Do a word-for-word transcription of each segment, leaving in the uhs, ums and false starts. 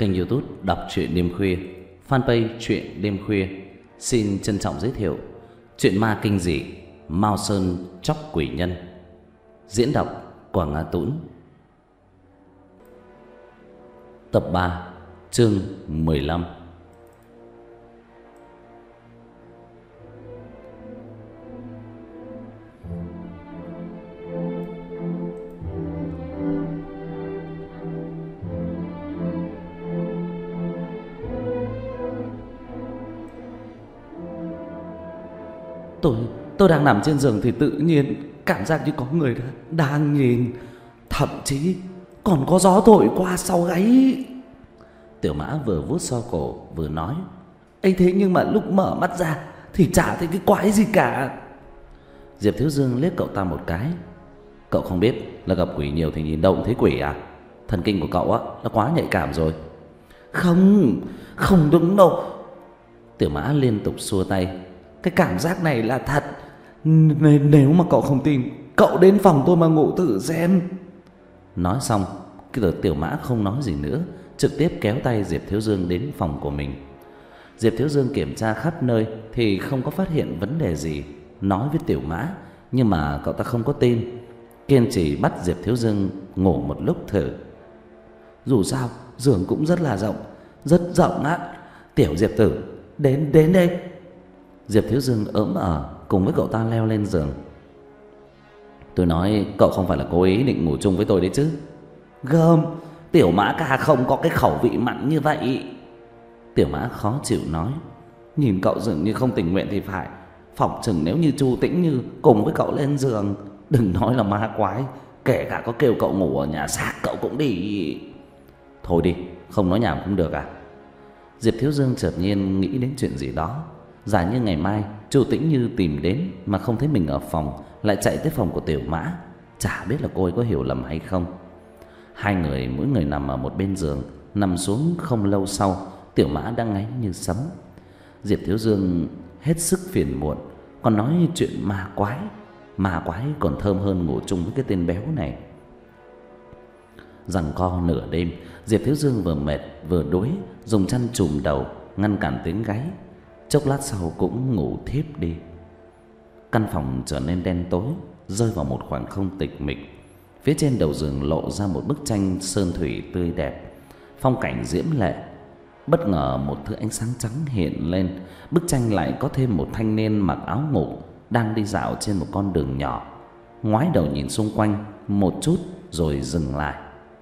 Kênh YouTube Đọc truyện đêm khuya, fanpage truyện đêm khuya xin trân trọng giới thiệu truyện ma kinh dị Mao Sơn Chóc Quỷ Nhân. Diễn đọc Quảng Ngã Tũng. Tập ba, chương mười lăm. Tôi, tôi đang nằm trên giường thì tự nhiên cảm giác như có người đang nhìn. Thậm chí còn có gió thổi qua sau gáy. Tiểu Mã vừa vuốt so cổ vừa nói: ấy thế nhưng mà lúc mở mắt ra thì chả thấy cái quái gì cả. Diệp Thiếu Dương liếc cậu ta một cái: cậu không biết là gặp quỷ nhiều thì nhìn đâu cũng thấy quỷ à? Thần kinh của cậu á nó quá nhạy cảm rồi. Không, không đúng đâu. Tiểu Mã liên tục xua tay: cái cảm giác này là thật. N- Nếu mà cậu không tin, cậu đến phòng tôi mà ngủ thử xem. Nói xong, cái Tiểu Mã không nói gì nữa, trực tiếp kéo tay Diệp Thiếu Dương đến phòng của mình. Diệp Thiếu Dương kiểm tra khắp nơi thì không có phát hiện vấn đề gì, nói với Tiểu Mã, nhưng mà cậu ta không có tin, kiên trì bắt Diệp Thiếu Dương ngủ một lúc thử. Dù sao giường cũng rất là rộng, rất rộng á. Tiểu Diệp tử, đến đến đây. Diệp Thiếu Dương ỡm ở cùng với cậu ta leo lên giường. Tôi nói cậu không phải là cố ý định ngủ chung với tôi đấy chứ? Gơm, Tiểu Mã ca không có cái khẩu vị mặn như vậy. Tiểu Mã khó chịu nói: nhìn cậu dường như không tình nguyện thì phải. Phỏng chừng nếu như Chu Tĩnh Như cùng với cậu lên giường, đừng nói là ma quái, kể cả có kêu cậu ngủ ở nhà xác cậu cũng đi. Thôi đi, không nói nhảm cũng được à? Diệp Thiếu Dương chợt nhiên nghĩ đến chuyện gì đó. Giả như ngày mai Chu Tĩnh Như tìm đến mà không thấy mình ở phòng, lại chạy tới phòng của Tiểu Mã, chả biết là cô ấy có hiểu lầm hay không. Hai người mỗi người nằm ở một bên giường. Nằm xuống không lâu sau, Tiểu Mã đang ngáy như sấm. Diệp Thiếu Dương hết sức phiền muộn, còn nói chuyện ma quái. Ma quái còn thơm hơn ngủ chung với cái tên béo này. Giằng co nửa đêm, Diệp Thiếu Dương vừa mệt vừa đuối, dùng chăn trùm đầu ngăn cản tiếng gáy. Chốc lát sau cũng ngủ thiếp đi. Căn phòng trở nên đen tối, rơi vào một khoảng không tịch mịch. Phía trên đầu giường lộ ra một bức tranh sơn thủy tươi đẹp, phong cảnh diễm lệ. Bất ngờ một thứ ánh sáng trắng hiện lên, bức tranh lại có thêm một thanh niên mặc áo ngủ đang đi dạo trên một con đường nhỏ. Ngoái đầu nhìn xung quanh một chút rồi dừng lại.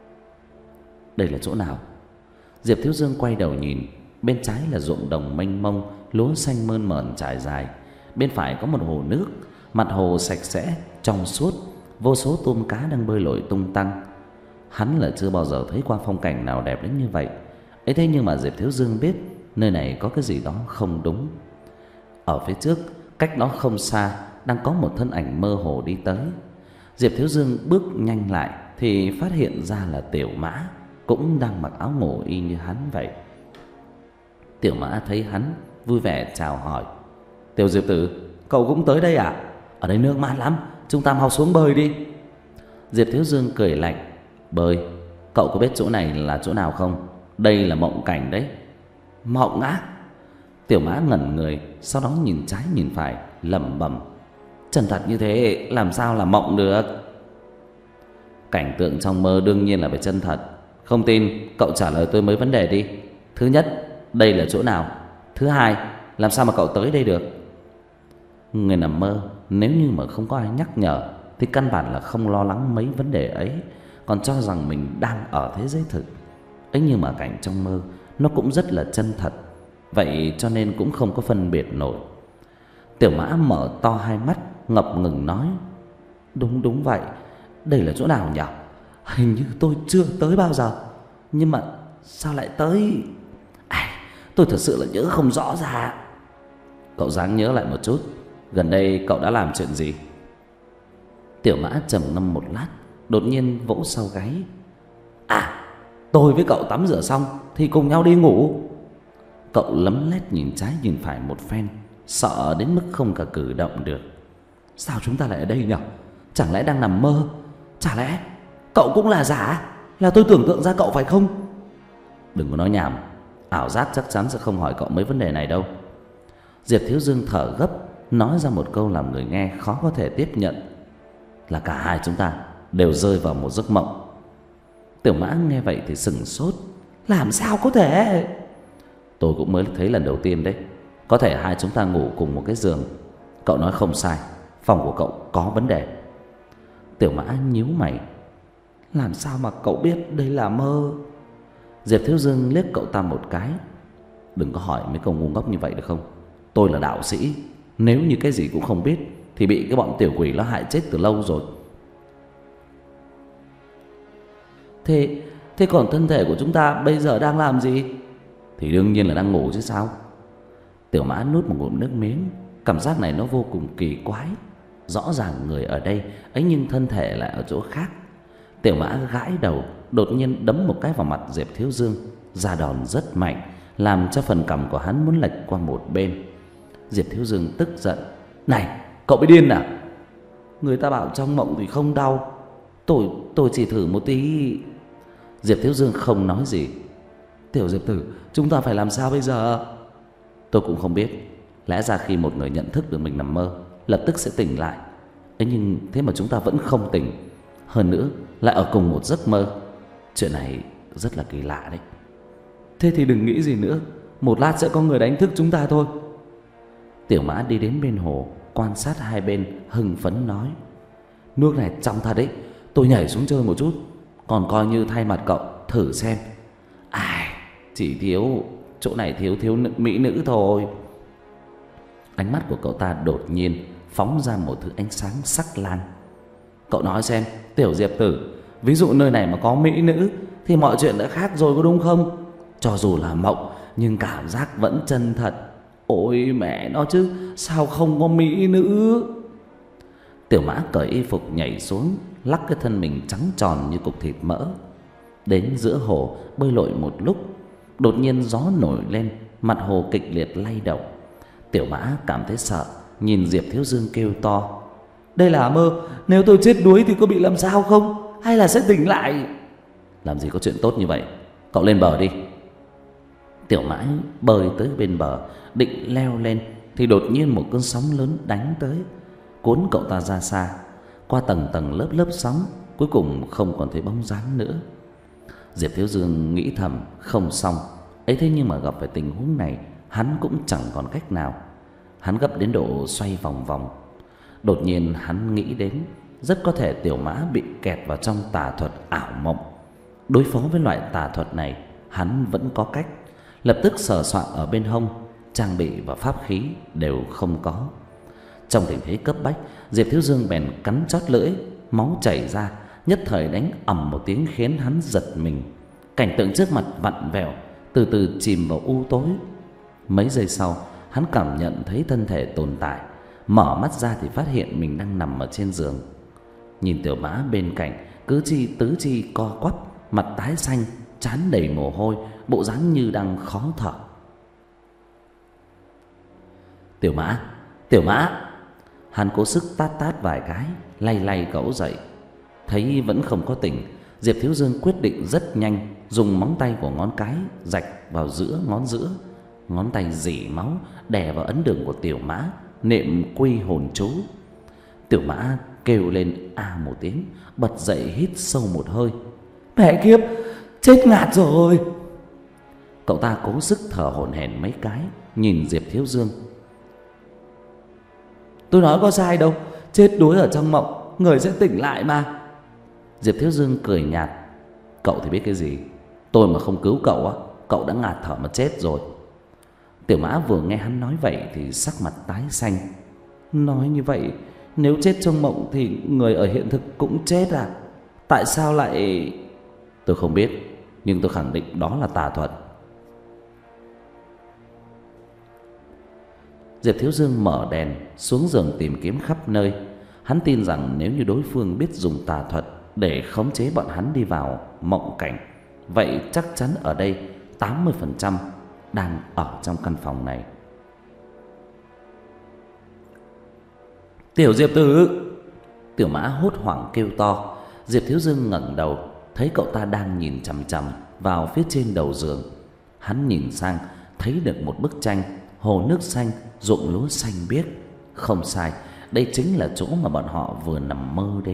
Đây là chỗ nào? Diệp Thiếu Dương quay đầu nhìn. Bên trái là ruộng đồng mênh mông, lúa xanh mơn mởn trải dài. Bên phải có một hồ nước, mặt hồ sạch sẽ, trong suốt, vô số tôm cá đang bơi lội tung tăng. Hắn là chưa bao giờ thấy qua phong cảnh nào đẹp đến như vậy. Ấy thế nhưng mà Diệp Thiếu Dương biết nơi này có cái gì đó không đúng. Ở phía trước, cách đó không xa, đang có một thân ảnh mơ hồ đi tới. Diệp Thiếu Dương bước nhanh lại thì phát hiện ra là Tiểu Mã, cũng đang mặc áo ngủ y như hắn vậy. Tiểu Mã thấy hắn vui vẻ chào hỏi: Tiểu Diệp tử, cậu cũng tới đây à? Ở đây nước mát lắm, chúng ta mau xuống bơi đi. Diệp Thiếu Dương cười lạnh: bơi? Cậu có biết chỗ này là chỗ nào không? Đây là mộng cảnh đấy. Mộng á? Tiểu Mã ngẩn người, sau đó nhìn trái nhìn phải, lẩm bẩm: chân thật như thế làm sao là mộng được? Cảnh tượng trong mơ đương nhiên là phải chân thật. Không tin cậu trả lời tôi mấy vấn đề đi. Thứ nhất, đây là chỗ nào? Thứ hai, làm sao mà cậu tới đây được? Người nằm mơ nếu như mà không có ai nhắc nhở thì căn bản là không lo lắng mấy vấn đề ấy, còn cho rằng mình đang ở thế giới thực. Ấy nhưng mà cảnh trong mơ nó cũng rất là chân thật, vậy cho nên cũng không có phân biệt nổi. Tiểu Mã mở to hai mắt, ngập ngừng nói: Đúng đúng vậy, đây là chỗ nào nhỉ? Hình như tôi chưa tới bao giờ, nhưng mà sao lại tới? À, tôi thật sự là nhớ không rõ ra. Cậu ráng nhớ lại một chút, gần đây cậu đã làm chuyện gì? Tiểu Mã trầm ngâm một lát, đột nhiên vỗ sau gáy: À, tôi với cậu tắm rửa xong thì cùng nhau đi ngủ. Cậu lấm lét nhìn trái nhìn phải một phen, sợ đến mức không cả cử động được. Sao chúng ta lại ở đây nhỉ? Chẳng lẽ đang nằm mơ? Chả lẽ cậu cũng là giả? Là tôi tưởng tượng ra cậu phải không? Đừng có nói nhảm, ảo giác chắc chắn sẽ không hỏi cậu mấy vấn đề này đâu. Diệp Thiếu Dương thở gấp, nói ra một câu làm người nghe khó có thể tiếp nhận, là cả hai chúng ta đều rơi vào một giấc mộng. Tiểu Mã nghe vậy thì sững sốt. Làm sao có thể? Tôi cũng mới thấy lần đầu tiên đấy. Có thể hai chúng ta ngủ cùng một cái giường. Cậu nói không sai, phòng của cậu có vấn đề. Tiểu Mã nhíu mày. Làm sao mà cậu biết đây là mơ? Diệp Thiếu Dương liếc cậu ta một cái. Đừng có hỏi mấy câu ngu ngốc như vậy được không? Tôi là đạo sĩ, nếu như cái gì cũng không biết thì bị cái bọn tiểu quỷ nó hại chết từ lâu rồi. Thế, thế còn thân thể của chúng ta bây giờ đang làm gì? Thì đương nhiên là đang ngủ chứ sao. Tiểu Mã nuốt một ngụm nước miếng. Cảm giác này nó vô cùng kỳ quái. Rõ ràng người ở đây ấy nhưng thân thể lại ở chỗ khác. Tiểu Mã gãi đầu, đột nhiên đấm một cái vào mặt Diệp Thiếu Dương. Ra đòn rất mạnh, làm cho phần cằm của hắn muốn lệch qua một bên. Diệp Thiếu Dương tức giận. Này, cậu bị điên à? Người ta bảo trong mộng thì không đau. Tôi, tôi chỉ thử một tí. Diệp Thiếu Dương không nói gì. Tiểu Diệp Tử, chúng ta phải làm sao bây giờ? Tôi cũng không biết. Lẽ ra khi một người nhận thức được mình nằm mơ, lập tức sẽ tỉnh lại. Ấy nhưng thế mà chúng ta vẫn không tỉnh. Hơn nữa lại ở cùng một giấc mơ. Chuyện này rất là kỳ lạ đấy. Thế thì đừng nghĩ gì nữa, một lát sẽ có người đánh thức chúng ta thôi. Tiểu Mã đi đến bên hồ, quan sát hai bên, hưng phấn nói. Nước này trong thật đấy, tôi nhảy xuống chơi một chút, còn coi như thay mặt cậu thử xem. Ai, chỉ thiếu chỗ này thiếu thiếu nữ, mỹ nữ thôi. Ánh mắt của cậu ta đột nhiên phóng ra một thứ ánh sáng sắc lan. Cậu nói xem, Tiểu Diệp Tử, ví dụ nơi này mà có mỹ nữ thì mọi chuyện đã khác rồi có đúng không? Cho dù là mộng nhưng cảm giác vẫn chân thật. Ôi mẹ nó chứ, sao không có mỹ nữ? Tiểu Mã cởi y phục nhảy xuống, lắc cái thân mình trắng tròn như cục thịt mỡ. Đến giữa hồ bơi lội một lúc, đột nhiên gió nổi lên, mặt hồ kịch liệt lay động. Tiểu Mã cảm thấy sợ, nhìn Diệp Thiếu Dương kêu to. Đây là mơ, nếu tôi chết đuối thì có bị làm sao không? Hay là sẽ tỉnh lại? Làm gì có chuyện tốt như vậy, cậu lên bờ đi. Tiểu Mã bơi tới bên bờ, định leo lên thì đột nhiên một cơn sóng lớn đánh tới, cuốn cậu ta ra xa. Qua tầng tầng lớp lớp sóng, cuối cùng không còn thấy bóng dáng nữa. Diệp Thiếu Dương nghĩ thầm không xong. Ấy thế nhưng mà gặp phải tình huống này, hắn cũng chẳng còn cách nào. Hắn gấp đến độ xoay vòng vòng. Đột nhiên hắn nghĩ đến, rất có thể Tiểu Mã bị kẹt vào trong tà thuật ảo mộng. Đối phó với loại tà thuật này, hắn vẫn có cách. Lập tức sờ soạn ở bên hông, trang bị và pháp khí đều không có. Trong tình thế cấp bách, Diệp Thiếu Dương bèn cắn chót lưỡi, máu chảy ra, nhất thời đánh ầm một tiếng khiến hắn giật mình. Cảnh tượng trước mặt vặn vẹo, từ từ chìm vào u tối. Mấy giây sau, hắn cảm nhận thấy thân thể tồn tại. Mở mắt ra thì phát hiện mình đang nằm ở trên giường. Nhìn Tiểu Mã bên cạnh, cứ chi tứ chi co quắp, mặt tái xanh, trán đầy mồ hôi, bộ dáng như đang khó thở. Tiểu Mã, Tiểu Mã. Hắn cố sức tát tát vài cái, lay lay cậu dậy. Thấy vẫn không có tỉnh, Diệp Thiếu Dương quyết định rất nhanh, dùng móng tay của ngón cái rạch vào giữa ngón giữa. Ngón tay rỉ máu đè vào ấn đường của Tiểu Mã, niệm quy hồn chú. Tiểu Mã kêu lên a một tiếng, bật dậy hít sâu một hơi. Mẹ kiếp, chết ngạt rồi. Cậu ta cố sức thở hổn hển mấy cái, nhìn Diệp Thiếu Dương. Tôi nói có sai đâu, chết đuối ở trong mộng, người sẽ tỉnh lại mà. Diệp Thiếu Dương cười nhạt. Cậu thì biết cái gì, tôi mà không cứu cậu á, cậu đã ngạt thở mà chết rồi. Tiểu Mã vừa nghe hắn nói vậy thì sắc mặt tái xanh. Nói như vậy, nếu chết trong mộng thì người ở hiện thực cũng chết à? Tại sao lại... Tôi không biết, nhưng tôi khẳng định đó là tà thuật. Diệp Thiếu Dương mở đèn, xuống giường tìm kiếm khắp nơi. Hắn tin rằng nếu như đối phương biết dùng tà thuật để khống chế bọn hắn đi vào mộng cảnh, vậy chắc chắn ở đây tám mươi phần trăm đang ở trong căn phòng này. Tiểu Diệp Tử! Tiểu Mã hốt hoảng kêu to. Diệp Thiếu Dương ngẩng đầu, thấy cậu ta đang nhìn chằm chằm vào phía trên đầu giường. Hắn nhìn sang, thấy được một bức tranh hồ nước xanh, ruộng lúa xanh biếc. Không sai, đây chính là chỗ mà bọn họ vừa nằm mơ đến.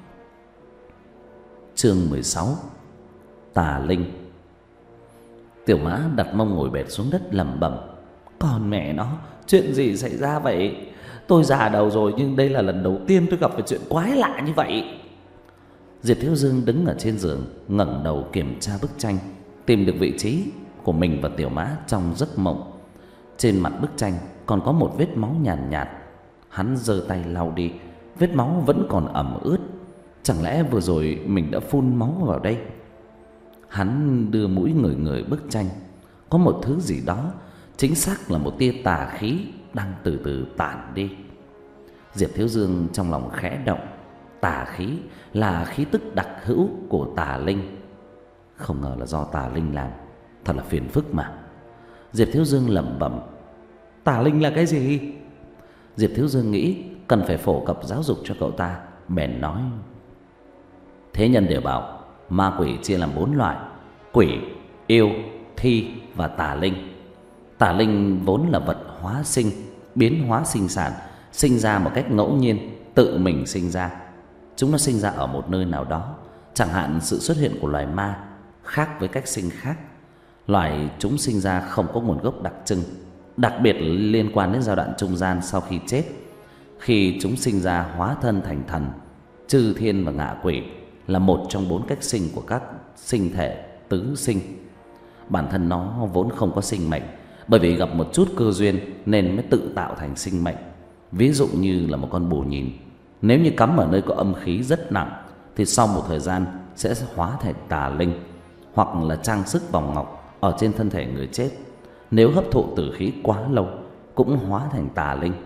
Chương mười sáu. Tà linh. Tiểu Mã đặt mông ngồi bệt xuống đất lẩm bẩm: "Con mẹ nó, chuyện gì xảy ra vậy? Tôi già đầu rồi nhưng đây là lần đầu tiên tôi gặp phải chuyện quái lạ như vậy." Diệp Thiếu Dương đứng ở trên giường, ngẩng đầu kiểm tra bức tranh, tìm được vị trí của mình và Tiểu Mã trong giấc mộng. Trên mặt bức tranh còn có một vết máu nhàn nhạt, nhạt. Hắn giơ tay lau đi, vết máu vẫn còn ẩm ướt. Chẳng lẽ vừa rồi mình đã phun máu vào đây? Hắn đưa mũi ngửi ngửi bức tranh, có một thứ gì đó, chính xác là một tia tà khí đang từ từ tản đi. Diệp Thiếu Dương trong lòng khẽ động. Tà khí là khí tức đặc hữu của tà linh. Không ngờ là do tà linh làm, thật là phiền phức mà. Diệp Thiếu Dương lẩm bẩm: "Tà linh là cái gì?" Diệp Thiếu Dương nghĩ cần phải phổ cập giáo dục cho cậu ta, bèn nói: "Thế nhân đều bảo ma quỷ chia làm bốn loại: quỷ, yêu, thi và tà linh. Tà linh vốn là vật hóa sinh, biến hóa sinh sản, sinh ra một cách ngẫu nhiên, tự mình sinh ra. Chúng nó sinh ra ở một nơi nào đó, chẳng hạn sự xuất hiện của loài ma khác với cách sinh khác. Loài chúng sinh ra không có nguồn gốc đặc trưng, đặc biệt liên quan đến giai đoạn trung gian sau khi chết. Khi chúng sinh ra hóa thân thành thần, chư thiên và ngạ quỷ là một trong bốn cách sinh của các sinh thể tứ sinh. Bản thân nó vốn không có sinh mệnh, bởi vì gặp một chút cơ duyên nên mới tự tạo thành sinh mệnh. Ví dụ như là một con bù nhìn, nếu như cắm ở nơi có âm khí rất nặng thì sau một thời gian sẽ hóa thành tà linh. Hoặc là trang sức vòng ngọc ở trên thân thể người chết, nếu hấp thụ tử khí quá lâu cũng hóa thành tà linh.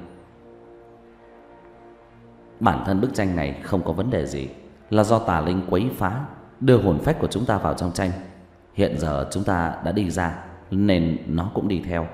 Bản thân bức tranh này không có vấn đề gì, là do tà linh quấy phá, đưa hồn phách của chúng ta vào trong tranh. Hiện giờ chúng ta đã đi ra nên nó cũng đi theo."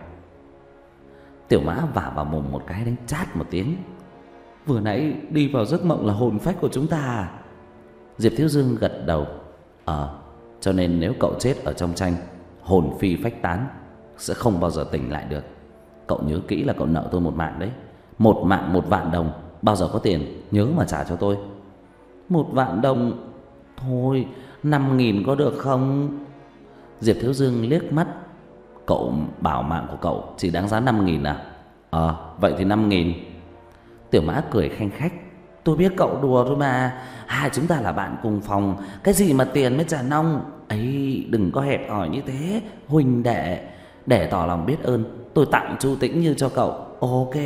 Tiểu Mã vả vào mồm một cái đánh chát một tiếng: "Vừa nãy đi vào giấc mộng là hồn phách của chúng ta à?" Diệp Thiếu Dương gật đầu: Ờ, cho nên nếu cậu chết ở trong tranh, hồn phi phách tán, sẽ không bao giờ tỉnh lại được. Cậu nhớ kỹ là cậu nợ tôi một mạng đấy. Một mạng một vạn đồng, bao giờ có tiền nhớ mà trả cho tôi." "Một vạn đồng? Thôi, năm nghìn có được không?" Diệp Thiếu Dương liếc mắt: "Cậu bảo mạng của cậu chỉ đáng giá năm nghìn à? Ờ, vậy thì năm nghìn." Tiểu Mã cười khanh khách: "Tôi biết cậu đùa thôi mà, hai chúng ta là bạn cùng phòng, cái gì mà tiền mới trả nong. Ấy, đừng có hẹp hòi như thế, huynh đệ. Để tỏ lòng biết ơn, tôi tặng Chu Tĩnh Như cho cậu, ok?"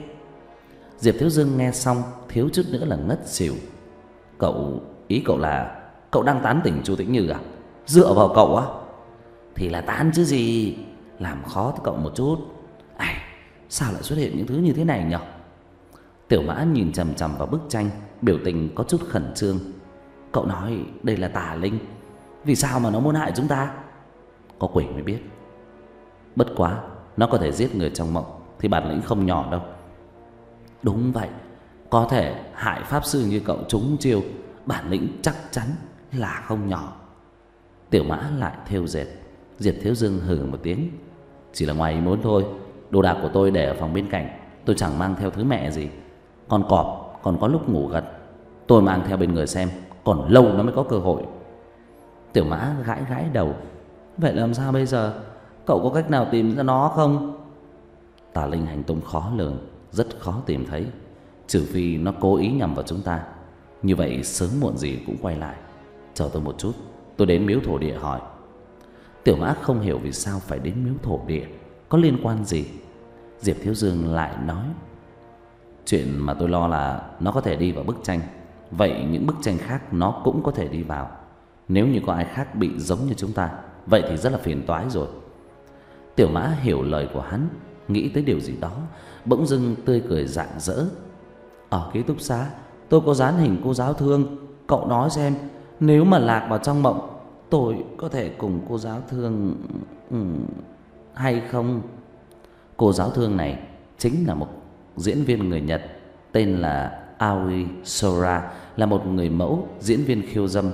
Diệp Thiếu Dương nghe xong thiếu chút nữa là ngất xỉu. "Cậu, ý cậu là cậu đang tán tỉnh Chu Tĩnh Như à? Dựa vào cậu á?" "Thì là tán chứ gì, làm khó tới cậu một chút. Ai, sao lại xuất hiện những thứ như thế này nhỉ?" Tiểu Mã nhìn chằm chằm vào bức tranh, biểu tình có chút khẩn trương. "Cậu nói đây là tà linh, vì sao mà nó muốn hại chúng ta?" "Có quỷ mới biết. Bất quá nó có thể giết người trong mộng thì bản lĩnh không nhỏ đâu." "Đúng vậy, có thể hại pháp sư như cậu trúng chiêu, bản lĩnh chắc chắn là không nhỏ." Tiểu Mã lại thêu dệt. Diệp Thiếu Dương hừ một tiếng: "Chỉ là ngoài ý muốn thôi. Đồ đạc của tôi để ở phòng bên cạnh, tôi chẳng mang theo thứ mẹ gì. Con cọp còn có lúc ngủ gật, tôi mang theo bên người xem, còn lâu nó mới có cơ hội." Tiểu Mã gãi gãi đầu: "Vậy làm sao bây giờ? Cậu có cách nào tìm ra nó không?" "Tà linh hành tung khó lường, rất khó tìm thấy, trừ phi nó cố ý nhằm vào chúng ta. Như vậy sớm muộn gì cũng quay lại. Chờ tôi một chút, tôi đến miếu thổ địa hỏi." Tiểu Mã không hiểu vì sao phải đến miếu thổ địa, có liên quan gì. Diệp Thiếu Dương lại nói: "Chuyện mà tôi lo là nó có thể đi vào bức tranh, vậy những bức tranh khác nó cũng có thể đi vào. Nếu như có ai khác bị giống như chúng ta, vậy thì rất là phiền toái rồi." Tiểu Mã hiểu lời của hắn, nghĩ tới điều gì đó, bỗng dưng tươi cười rạng rỡ: "Ở ký túc xá tôi có dán hình cô giáo thương, cậu nói xem, nếu mà lạc vào trong mộng, tôi có thể cùng cô giáo thương ừ, hay không?" Cô giáo thương này chính là một diễn viên người Nhật tên là Aoi Sora, là một người mẫu diễn viên khiêu dâm,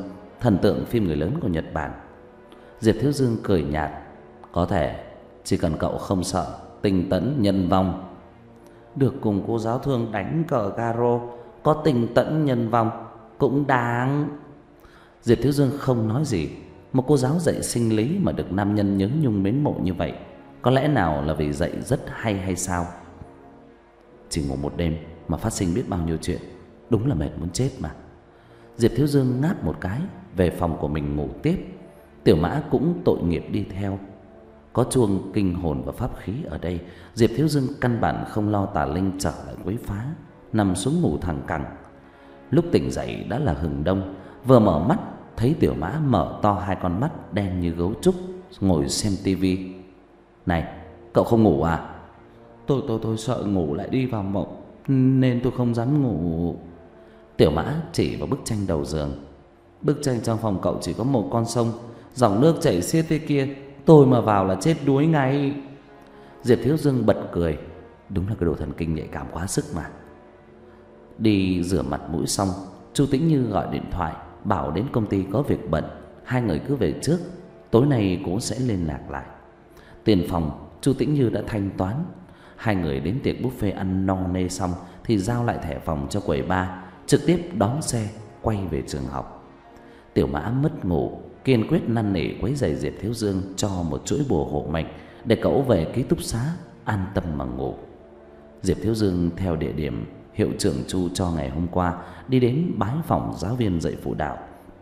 thần tượng phim người lớn của Nhật Bản. Diệp Thiếu Dương cười nhạt: "Có thể, chỉ cần cậu không sợ tinh tấn nhân vong." Được cùng cô giáo thương đánh cờ caro, có tinh tấn nhân vong cũng đáng. Diệp Thiếu Dương không nói gì. Một cô giáo dạy sinh lý mà được nam nhân nhớ nhung mến mộ như vậy, có lẽ nào là vì dạy rất hay hay sao? Chỉ ngủ một đêm mà phát sinh biết bao nhiêu chuyện, đúng là mệt muốn chết mà. Diệp Thiếu Dương ngáp một cái, về phòng của mình ngủ tiếp. Tiểu Mã cũng tội nghiệp đi theo. Có chuông kinh hồn và pháp khí ở đây, Diệp Thiếu Dương căn bản không lo tà linh trở lại quấy phá, nằm xuống ngủ thẳng cẳng. Lúc tỉnh dậy đã là hừng đông, vừa mở mắt thấy Tiểu Mã mở to hai con mắt đen như gấu trúc ngồi xem tivi. "Này, cậu không ngủ à?" Tôi tôi tôi sợ ngủ lại đi vào mộng nên tôi không dám ngủ." Tiểu Mã chỉ vào bức tranh đầu giường. "Bức tranh trong phòng cậu chỉ có một con sông, dòng nước chảy xiết thế kia, tôi mà vào là chết đuối ngay." Diệp Thiếu Dương bật cười, đúng là cái đồ thần kinh nhạy cảm quá sức mà. Đi rửa mặt mũi xong, Chu Tĩnh Như gọi điện thoại bảo đến công ty có việc bận, hai người cứ về trước, tối nay cũng sẽ liên lạc lại. Tiền phòng Chu Tĩnh Như đã thanh toán. Hai người đến tiệc buffet ăn no nê xong thì giao lại thẻ phòng cho quầy bar, trực tiếp đón xe quay về trường học. Tiểu Mã mất ngủ, kiên quyết năn nỉ quấy rầy Diệp Thiếu Dương cho một chuỗi bùa hộ mệnh để cậu về ký túc xá an tâm mà ngủ. Diệp Thiếu Dương theo địa điểm hiệu trưởng Chu cho ngày hôm qua đi đến bái phỏng giáo viên dạy phụ đạo.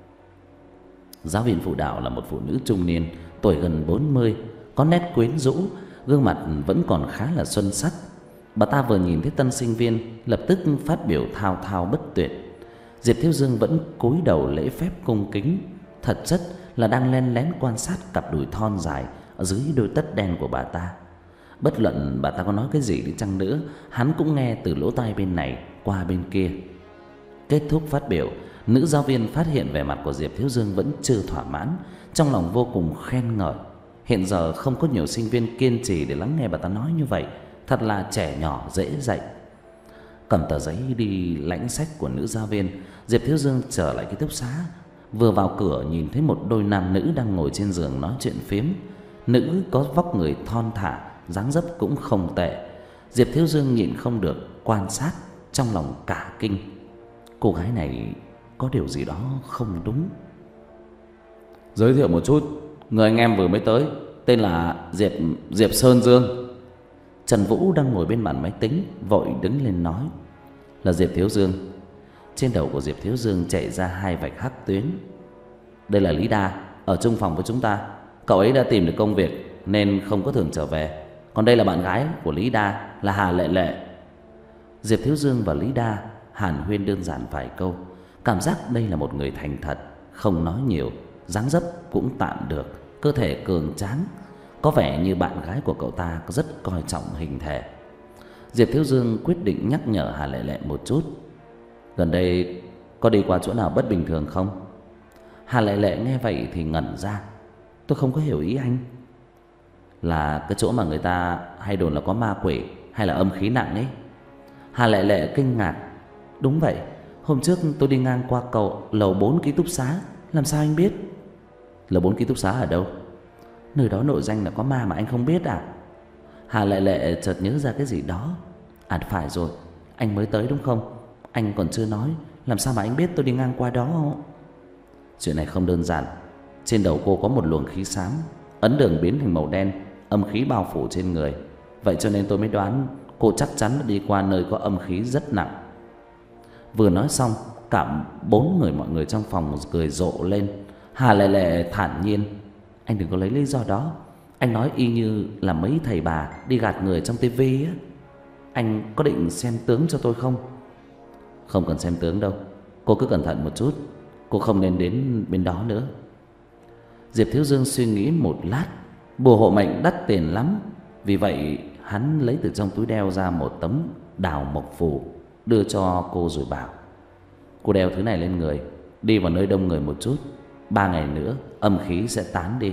Giáo viên phụ đạo là một phụ nữ trung niên, tuổi gần bốn mươi, có nét quyến rũ, gương mặt vẫn còn khá là xuân sắc. Bà ta vừa nhìn thấy tân sinh viên lập tức phát biểu thao thao bất tuyệt. Diệp Thiếu Dương vẫn cúi đầu lễ phép cung kính, thật chất là đang len lén quan sát cặp đùi thon dài ở dưới đôi tất đen của bà ta. Bất luận bà ta có nói cái gì đi chăng nữa, hắn cũng nghe từ lỗ tai bên này qua bên kia. Kết thúc phát biểu, nữ giáo viên phát hiện vẻ mặt của Diệp Thiếu Dương vẫn chưa thỏa mãn, trong lòng vô cùng khen ngợi. Hiện giờ không có nhiều sinh viên kiên trì để lắng nghe bà ta nói như vậy, thật là trẻ nhỏ dễ dạy. Cầm tờ giấy đi lãnh sách của nữ giáo viên, Diệp Thiếu Dương trở lại ký túc xá. Vừa vào cửa nhìn thấy một đôi nam nữ đang ngồi trên giường nói chuyện phiếm. Nữ có vóc người thon thả, dáng dấp cũng không tệ. Diệp Thiếu Dương nhịn không được quan sát, trong lòng cả kinh. Cô gái này có điều gì đó không đúng. "Giới thiệu một chút, người anh em vừa mới tới tên là Diệp Diệp Sơn Dương." Trần Vũ đang ngồi bên bàn máy tính vội đứng lên nói: "Là Diệp Thiếu Dương." Trên đầu của Diệp Thiếu Dương chạy ra hai vạch hắc tuyến. "Đây là Lý Đa, ở chung phòng với chúng ta. Cậu ấy đã tìm được công việc nên không có thường trở về. Còn đây là bạn gái của Lý Đa, là Hà Lệ Lệ." Diệp Thiếu Dương và Lý Đa hàn huyên đơn giản vài câu, cảm giác đây là một người thành thật, không nói nhiều, dáng dấp cũng tạm được, cơ thể cường tráng, có vẻ như bạn gái của cậu ta rất coi trọng hình thể. Diệp Thiếu Dương quyết định nhắc nhở Hà Lệ Lệ một chút: "Gần đây có đi qua chỗ nào bất bình thường không?" Hà Lệ Lệ nghe vậy thì ngẩn ra: "Tôi không có hiểu ý anh." "Là cái chỗ mà người ta hay đồn là có ma quỷ hay là âm khí nặng ấy." Hà Lệ Lệ kinh ngạc: "Đúng vậy, hôm trước tôi đi ngang qua cầu lầu bốn ký túc xá, làm sao anh biết?" "Lầu bốn ký túc xá ở đâu?" "Nơi đó nội danh là có ma mà anh không biết à?" Hà Lệ Lệ chợt nhớ ra cái gì đó: "À phải rồi, anh mới tới đúng không? Anh còn chưa nói, làm sao mà anh biết tôi đi ngang qua đó?" "Chuyện này không đơn giản. Trên đầu cô có một luồng khí xám, ấn đường biến thành màu đen, âm khí bao phủ trên người. Vậy cho nên tôi mới đoán cô chắc chắn đã đi qua nơi có âm khí rất nặng." Vừa nói xong, cả bốn người mọi người trong phòng cười rộ lên. Hà Lệ Lệ thản nhiên: "Anh đừng có lấy lý do đó. Anh nói y như là mấy thầy bà đi gạt người trong tivi á. Anh có định xem tướng cho tôi không?" "Không cần xem tướng đâu, cô cứ cẩn thận một chút. Cô không nên đến bên đó nữa." Diệp Thiếu Dương suy nghĩ một lát. Bùa hộ mệnh đắt tiền lắm, vì vậy hắn lấy từ trong túi đeo ra một tấm đào mộc phù đưa cho cô rồi bảo: "Cô đeo thứ này lên người, đi vào nơi đông người một chút, ba ngày nữa âm khí sẽ tán đi."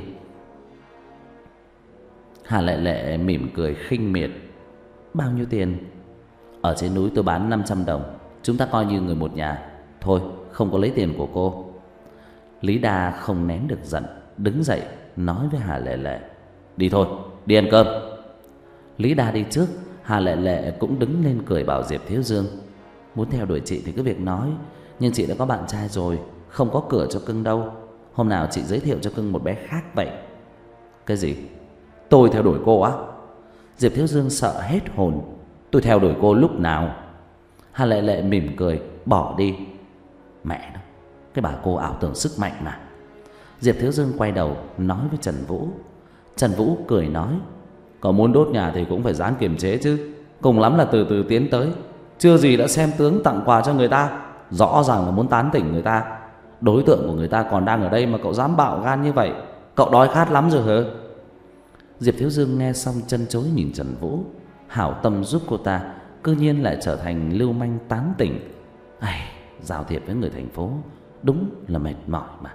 Hà Lệ Lệ mỉm cười khinh miệt: "Bao nhiêu tiền?" "Ở trên núi tôi bán năm trăm đồng, chúng ta coi như người một nhà. Thôi, không có lấy tiền của cô." Lý Đa không nén được giận, đứng dậy nói với Hà Lệ Lệ: "Đi thôi, đi ăn cơm." Lý Đa đi trước, Hà Lệ Lệ cũng đứng lên cười bảo Diệp Thiếu Dương: "Muốn theo đuổi chị thì cứ việc nói, nhưng chị đã có bạn trai rồi, không có cửa cho cưng đâu. Hôm nào chị giới thiệu cho cưng một bé khác vậy." "Cái gì? Tôi theo đuổi cô á?" Diệp Thiếu Dương sợ hết hồn. "Tôi theo đuổi cô lúc nào?" Hà Lệ Lệ mỉm cười bỏ đi. Mẹ nó, cái bà cô ảo tưởng sức mạnh mà. Diệp Thiếu Dương quay đầu nói với Trần Vũ. Trần Vũ cười nói: "Có muốn đốt nhà thì cũng phải ráng kiềm chế chứ, cùng lắm là từ từ tiến tới. Chưa gì đã xem tướng tặng quà cho người ta, rõ ràng là muốn tán tỉnh người ta. Đối tượng của người ta còn đang ở đây mà cậu dám bạo gan như vậy, cậu đói khát lắm rồi hả?" Diệp Thiếu Dương nghe xong chân chối nhìn Trần Vũ. Hảo tâm giúp cô ta, cư nhiên lại trở thành lưu manh tán tỉnh. Ai, giao thiệp với người thành phố đúng là mệt mỏi mà.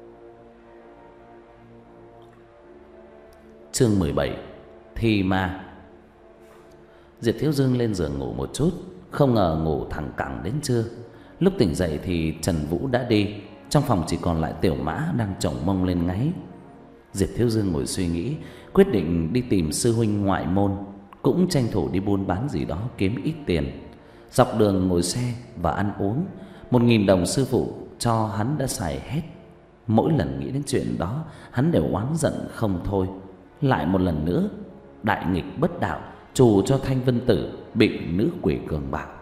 Chương mười bảy: Thi ma. Diệp Thiếu Dương lên giường ngủ một chút, không ngờ ngủ thẳng cẳng đến trưa. Lúc tỉnh dậy thì Trần Vũ đã đi, trong phòng chỉ còn lại Tiểu Mã đang chổng mông lên ngáy. Diệp Thiếu Dương ngồi suy nghĩ, quyết định đi tìm sư huynh ngoại môn, cũng tranh thủ đi buôn bán gì đó kiếm ít tiền. Dọc đường ngồi xe và ăn uống, một nghìn đồng sư phụ cho hắn đã xài hết. Mỗi lần nghĩ đến chuyện đó, hắn đều oán giận không thôi. Lại một lần nữa, đại nghịch bất đạo, trù cho Thanh Vân Tử bị nữ quỷ cường bạo.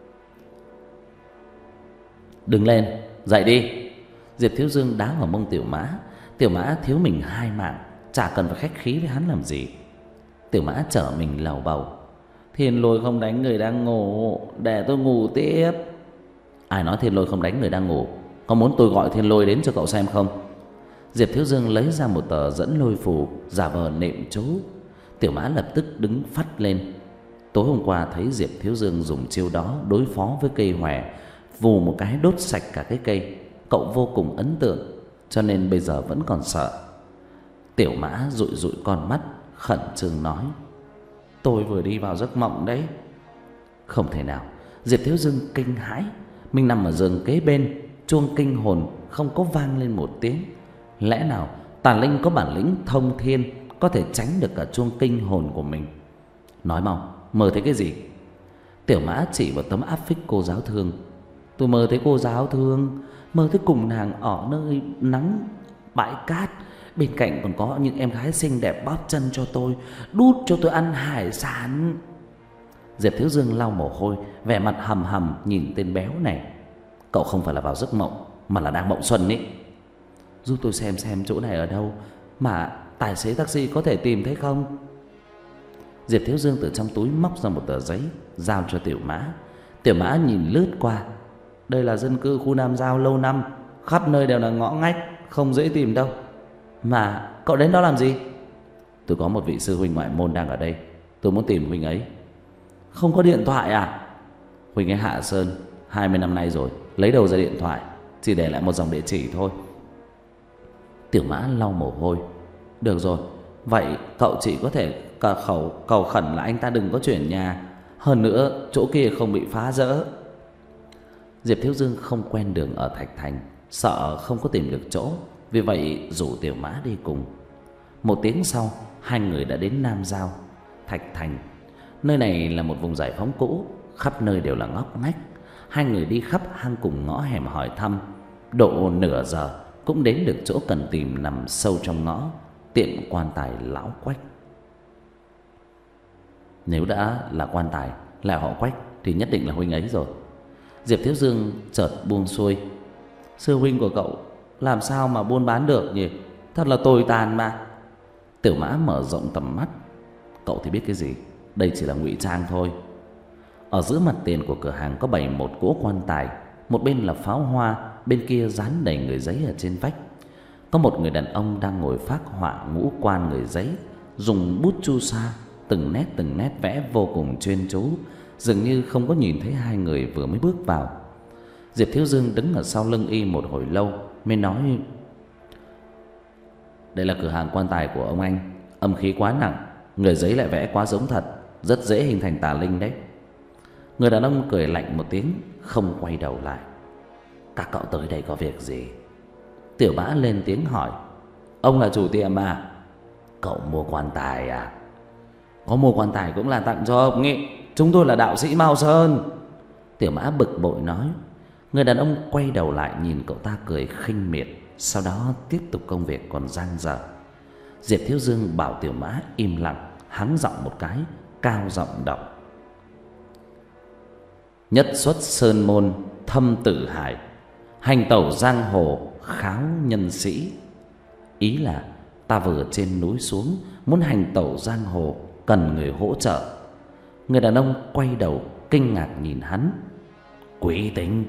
"Đứng lên, dậy đi." Diệp Thiếu Dương đá vào mông Tiểu Mã. Tiểu Mã thiếu mình hai mạng, chả cần phải khách khí với hắn làm gì. Tiểu Mã trở mình lầu bầu: "Thiên Lôi không đánh người đang ngủ, để tôi ngủ tiếp." "Ai nói Thiên Lôi không đánh người đang ngủ? Có muốn tôi gọi Thiên Lôi đến cho cậu xem không?" Diệp Thiếu Dương lấy ra một tờ dẫn lôi phù, giả vờ nệm chú. Tiểu Mã lập tức đứng phắt lên. Tối hôm qua thấy Diệp Thiếu Dương dùng chiêu đó đối phó với cây hòe, vù một cái đốt sạch cả cái cây, cậu vô cùng ấn tượng, cho nên bây giờ vẫn còn sợ. Tiểu Mã dụi dụi con mắt, khẩn trương nói: "Tôi vừa đi vào giấc mộng đấy." Không thể nào. Diệp Thiếu Dương kinh hãi. Mình nằm ở giường kế bên, chuông kinh hồn không có vang lên một tiếng. Lẽ nào tà linh có bản lĩnh thông thiên, có thể tránh được cả chuông kinh hồn của mình? Nói mau, mơ thấy cái gì? Tiểu Mã chỉ vào tấm áp phích cô giáo Thương. "Tôi mơ thấy cô giáo Thương, mơ thấy cùng nàng ở nơi nắng bãi cát, bên cạnh còn có những em gái xinh đẹp bóp chân cho tôi, đút cho tôi ăn hải sản." Diệp Thiếu Dương lau mồ hôi, vẻ mặt hầm hầm nhìn tên béo này. "Cậu không phải là vào giấc mộng, mà là đang mộng xuân ấy." "Giúp tôi xem xem chỗ này ở đâu, mà tài xế taxi có thể tìm thấy không?" Diệp Thiếu Dương từ trong túi móc ra một tờ giấy, giao cho Tiểu Mã. Tiểu Mã nhìn lướt qua. "Đây là dân cư khu Nam Giao lâu năm, khắp nơi đều là ngõ ngách, không dễ tìm đâu." "Mà cậu đến đó làm gì?" "Tôi có một vị sư huynh ngoại môn đang ở đây, tôi muốn tìm huynh ấy." "Không có điện thoại à?" "Huynh ấy hạ sơn hai mươi năm nay rồi, lấy đâu ra điện thoại, chỉ để lại một dòng địa chỉ thôi." Tiểu Mã lau mồ hôi. "Được rồi, vậy cậu chỉ có thể cà khẩu cầu khẩn là anh ta đừng có chuyển nhà, hơn nữa chỗ kia không bị phá rỡ." Diệp Thiếu Dương không quen đường ở Thạch Thành, sợ không có tìm được chỗ, vì vậy rủ Tiểu Mã đi cùng. Một tiếng sau, hai người đã đến Nam Giao, Thạch Thành. Nơi này là một vùng giải phóng cũ, khắp nơi đều là ngóc ngách. Hai người đi khắp hang cùng ngõ hẻm hỏi thăm, độ nửa giờ cũng đến được chỗ cần tìm nằm sâu trong ngõ, tiệm quan tài lão Quách. Nếu đã là quan tài, là họ Quách thì nhất định là huynh ấy rồi. Diệp Thiếu Dương chợt buông xuôi. "Sư huynh của cậu làm sao mà buôn bán được nhỉ? Thật là tồi tàn mà." Tiểu Mã mở rộng tầm mắt. "Cậu thì biết cái gì, đây chỉ là ngụy trang thôi." Ở giữa mặt tiền của cửa hàng có bày một cỗ quan tài, một bên là pháo hoa, bên kia dán đầy người giấy ở trên vách. Có một người đàn ông đang ngồi phác họa ngũ quan người giấy, dùng bút chu sa từng nét từng nét vẽ vô cùng chuyên chú, dường như không có nhìn thấy hai người vừa mới bước vào. Diệp Thiếu Dương đứng ở sau lưng y một hồi lâu mới nói: "Đây là cửa hàng quan tài của ông anh, âm khí quá nặng, người giấy lại vẽ quá giống thật, rất dễ hình thành tà linh đấy." Người đàn ông cười lạnh một tiếng, không quay đầu lại. "Các cậu tới đây có việc gì?" Tiểu Mã lên tiếng hỏi: Ông là chủ tiệm à? Cậu mua quan tài à? Có mua quan tài cũng là tặng cho ông ý. Chúng tôi là đạo sĩ Mao Sơn. Tiểu Mã bực bội nói. Người đàn ông quay đầu lại nhìn cậu ta cười khinh miệt, sau đó tiếp tục công việc còn dang dở. Diệp Thiếu Dương bảo Tiểu Mã im lặng, hắng giọng một cái, cao giọng đọc: Nhất xuất sơn môn thâm tử hải, hành tẩu giang hồ kháo nhân sĩ. Ý là ta vừa trên núi xuống, muốn hành tẩu giang hồ, cần người hỗ trợ. Người đàn ông quay đầu kinh ngạc nhìn hắn. Quý tính.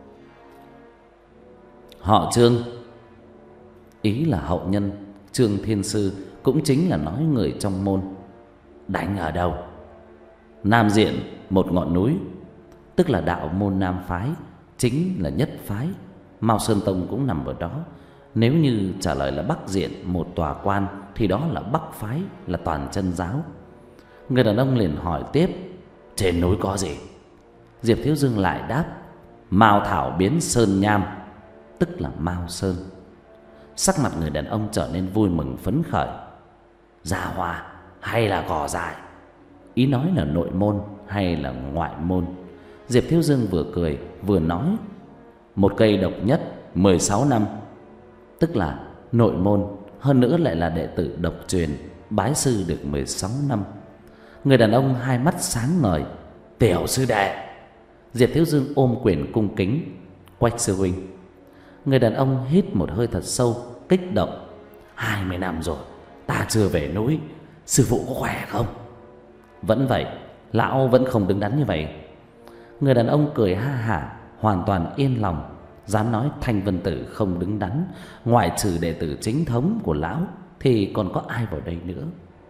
Họ Trương. Ý là hậu nhân Trương Thiên Sư, cũng chính là nói người trong môn. Đánh ở đâu? Nam diện một ngọn núi, tức là đạo môn Nam phái, chính là nhất phái. Mao Sơn Tông cũng nằm ở đó. Nếu như trả lời là Bắc diện một tòa quan, thì đó là Bắc phái, là toàn chân giáo. Người đàn ông liền hỏi tiếp: Trên núi có gì? Diệp Thiếu Dương lại đáp: Mao thảo biến sơn nham, tức là Mao Sơn. Sắc mặt người đàn ông trở nên vui mừng phấn khởi. Gia hoa hay là cỏ dại? Ý nói là nội môn hay là ngoại môn? Diệp Thiếu Dương vừa cười vừa nói: Một cây độc nhất mười sáu năm, tức là nội môn, hơn nữa lại là đệ tử độc truyền, bái sư được mười sáu năm. Người đàn ông hai mắt sáng ngời: Tiểu sư đệ. Diệp Thiếu Dương ôm quyền cung kính: Quách sư huynh. Người đàn ông hít một hơi thật sâu, kích động: Hai mươi năm rồi ta chưa về núi, sư phụ có khỏe không? Vẫn vậy, lão vẫn không đứng đắn như vậy. Người đàn ông cười ha hả, hoàn toàn yên lòng. Dám nói Thanh Vân Tử không đứng đắn, ngoại trừ đệ tử chính thống của lão thì còn có ai vào đây nữa.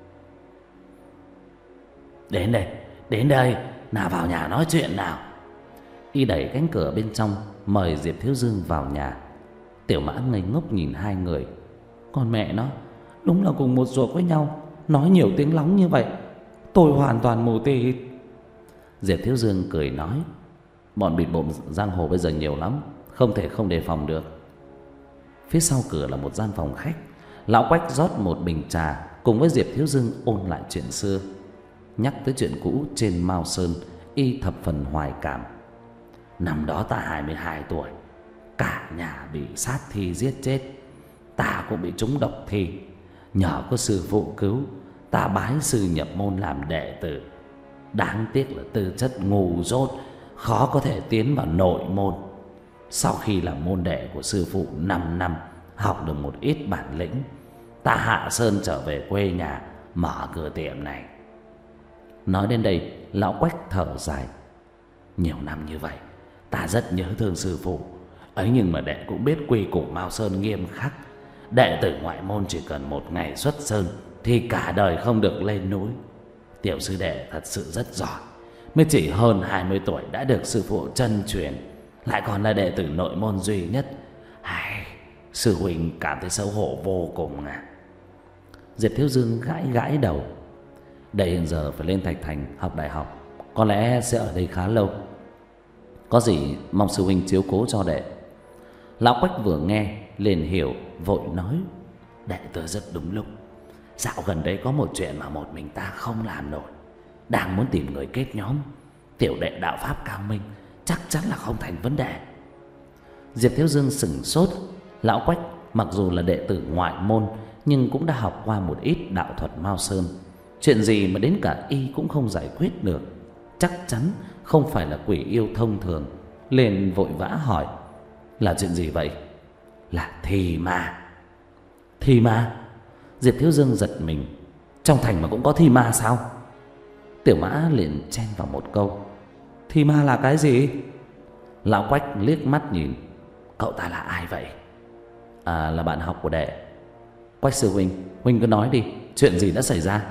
Đến đây, đến đây, nào vào nhà nói chuyện nào. Y đẩy cánh cửa bên trong, mời Diệp Thiếu Dương vào nhà. Tiểu Mã ngây ngốc nhìn hai người. Con mẹ nó, đúng là cùng một ruột với nhau, nói nhiều tiếng lóng như vậy, tôi hoàn toàn mù tịt. Diệp Thiếu Dương cười nói: Bọn bịt bộm giang hồ bây giờ nhiều lắm, không thể không đề phòng được. Phía sau cửa là một gian phòng khách. Lão Quách rót một bình trà, cùng với Diệp Thiếu Dương ôn lại chuyện xưa. Nhắc tới chuyện cũ trên Mao Sơn, y thập phần hoài cảm. Năm đó ta hai mươi hai tuổi, cả nhà bị sát thi giết chết, ta cũng bị trúng độc thi. Nhờ có sư phụ cứu, ta bái sư nhập môn làm đệ tử. Đáng tiếc là tư chất ngu dốt, khó có thể tiến vào nội môn. Sau khi làm môn đệ của sư phụ năm năm, học được một ít bản lĩnh, ta hạ sơn trở về quê nhà, mở cửa tiệm này. Nói đến đây, lão Quách thở dài: Nhiều năm như vậy, ta rất nhớ thương sư phụ ấy, nhưng mà đệ cũng biết quy củ Mao Sơn nghiêm khắc. Đệ tử ngoại môn chỉ cần một ngày xuất sơn thì cả đời không được lên núi. Tiểu sư đệ thật sự rất giỏi, mới chỉ hơn hai mươi tuổi đã được sư phụ chân truyền, lại còn là đệ tử nội môn duy nhất. Ai, sư huynh cảm thấy xấu hổ vô cùng à. Diệp Thiếu Dương gãi gãi đầu. Đệ hiện giờ phải lên Thạch Thành học đại học, có lẽ sẽ ở đây khá lâu. Có gì mong sư huynh chiếu cố cho đệ. Lão Quách vừa nghe liền hiểu, vội nói: Đệ tôi rất đúng lúc. Dạo gần đây có một chuyện mà một mình ta không làm nổi, đang muốn tìm người kết nhóm. Tiểu đệ đạo pháp cao minh, chắc chắn là không thành vấn đề. Diệp Thiếu Dương sửng sốt. Lão Quách mặc dù là đệ tử ngoại môn, nhưng cũng đã học qua một ít đạo thuật Mao Sơn. Chuyện gì mà đến cả y cũng không giải quyết được, chắc chắn không phải là quỷ yêu thông thường. Liền vội vã hỏi: Là chuyện gì vậy? Là thi ma. Thi ma? Diệp Thiếu Dương giật mình. Trong thành mà cũng có thi ma sao? Tiểu Mã liền chen vào một câu: Thi ma là cái gì? Lão Quách liếc mắt nhìn: Cậu ta là ai vậy? À, là bạn học của đệ. Quách sư huynh, huynh cứ nói đi, chuyện gì đã xảy ra?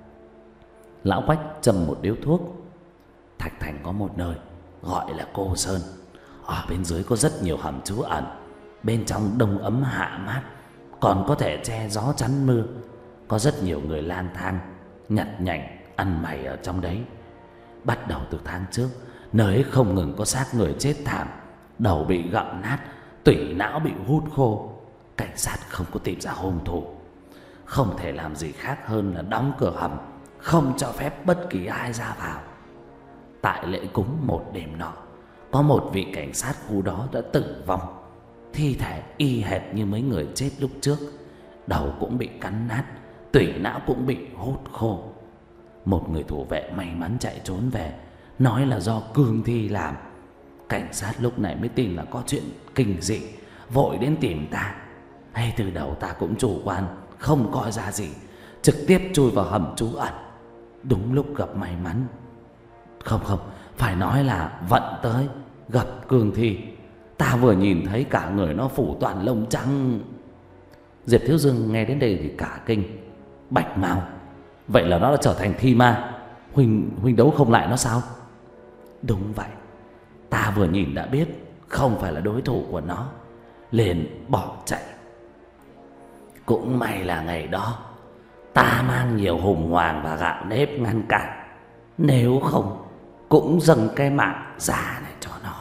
Lão Quách châm một điếu thuốc. Thạch Thành có một nơi gọi là Cô Sơn. Ở bên dưới có rất nhiều hầm trú ẩn, bên trong đông ấm hạ mát, còn có thể che gió chắn mưa. Có rất nhiều người lang thang, nhặt nhạnh, ăn mày ở trong đấy. Bắt đầu từ tháng trước, nơi ấy không ngừng có xác người chết thảm, đầu bị gặm nát, tủy não bị hút khô. cảnh sát không có tìm ra hung thủ, không thể làm gì khác hơn là đóng cửa hầm, không cho phép bất kỳ ai ra vào. Tại lễ cúng một đêm nọ, có một vị cảnh sát khu đó đã tử vong, thi thể y hệt như mấy người chết lúc trước. Đầu cũng bị cắn nát, tủy não cũng bị hút khô. Một người thủ vệ may mắn chạy trốn về, nói là do cương thi làm. Cảnh sát lúc này mới tin là có chuyện kinh dị, vội đến tìm ta. Hay từ đầu ta cũng chủ quan, không coi ra gì, trực tiếp chui vào hầm trú ẩn. Đúng lúc gặp may mắn, không không, phải nói là vận tới, gặp cương thi. Ta vừa nhìn thấy cả người nó phủ toàn lông trắng. Diệp Thiếu Dương nghe đến đây thì cả kinh. Bạch Mao, vậy là nó đã trở thành thi ma. Huynh, huynh đấu không lại nó sao? Đúng vậy, ta vừa nhìn đã biết không phải là đối thủ của nó, liền bỏ chạy. Cũng may là ngày đó ta mang nhiều hùng hoàng và gạo nếp ngăn cản, nếu không cũng dâng cái mạng già này cho nó.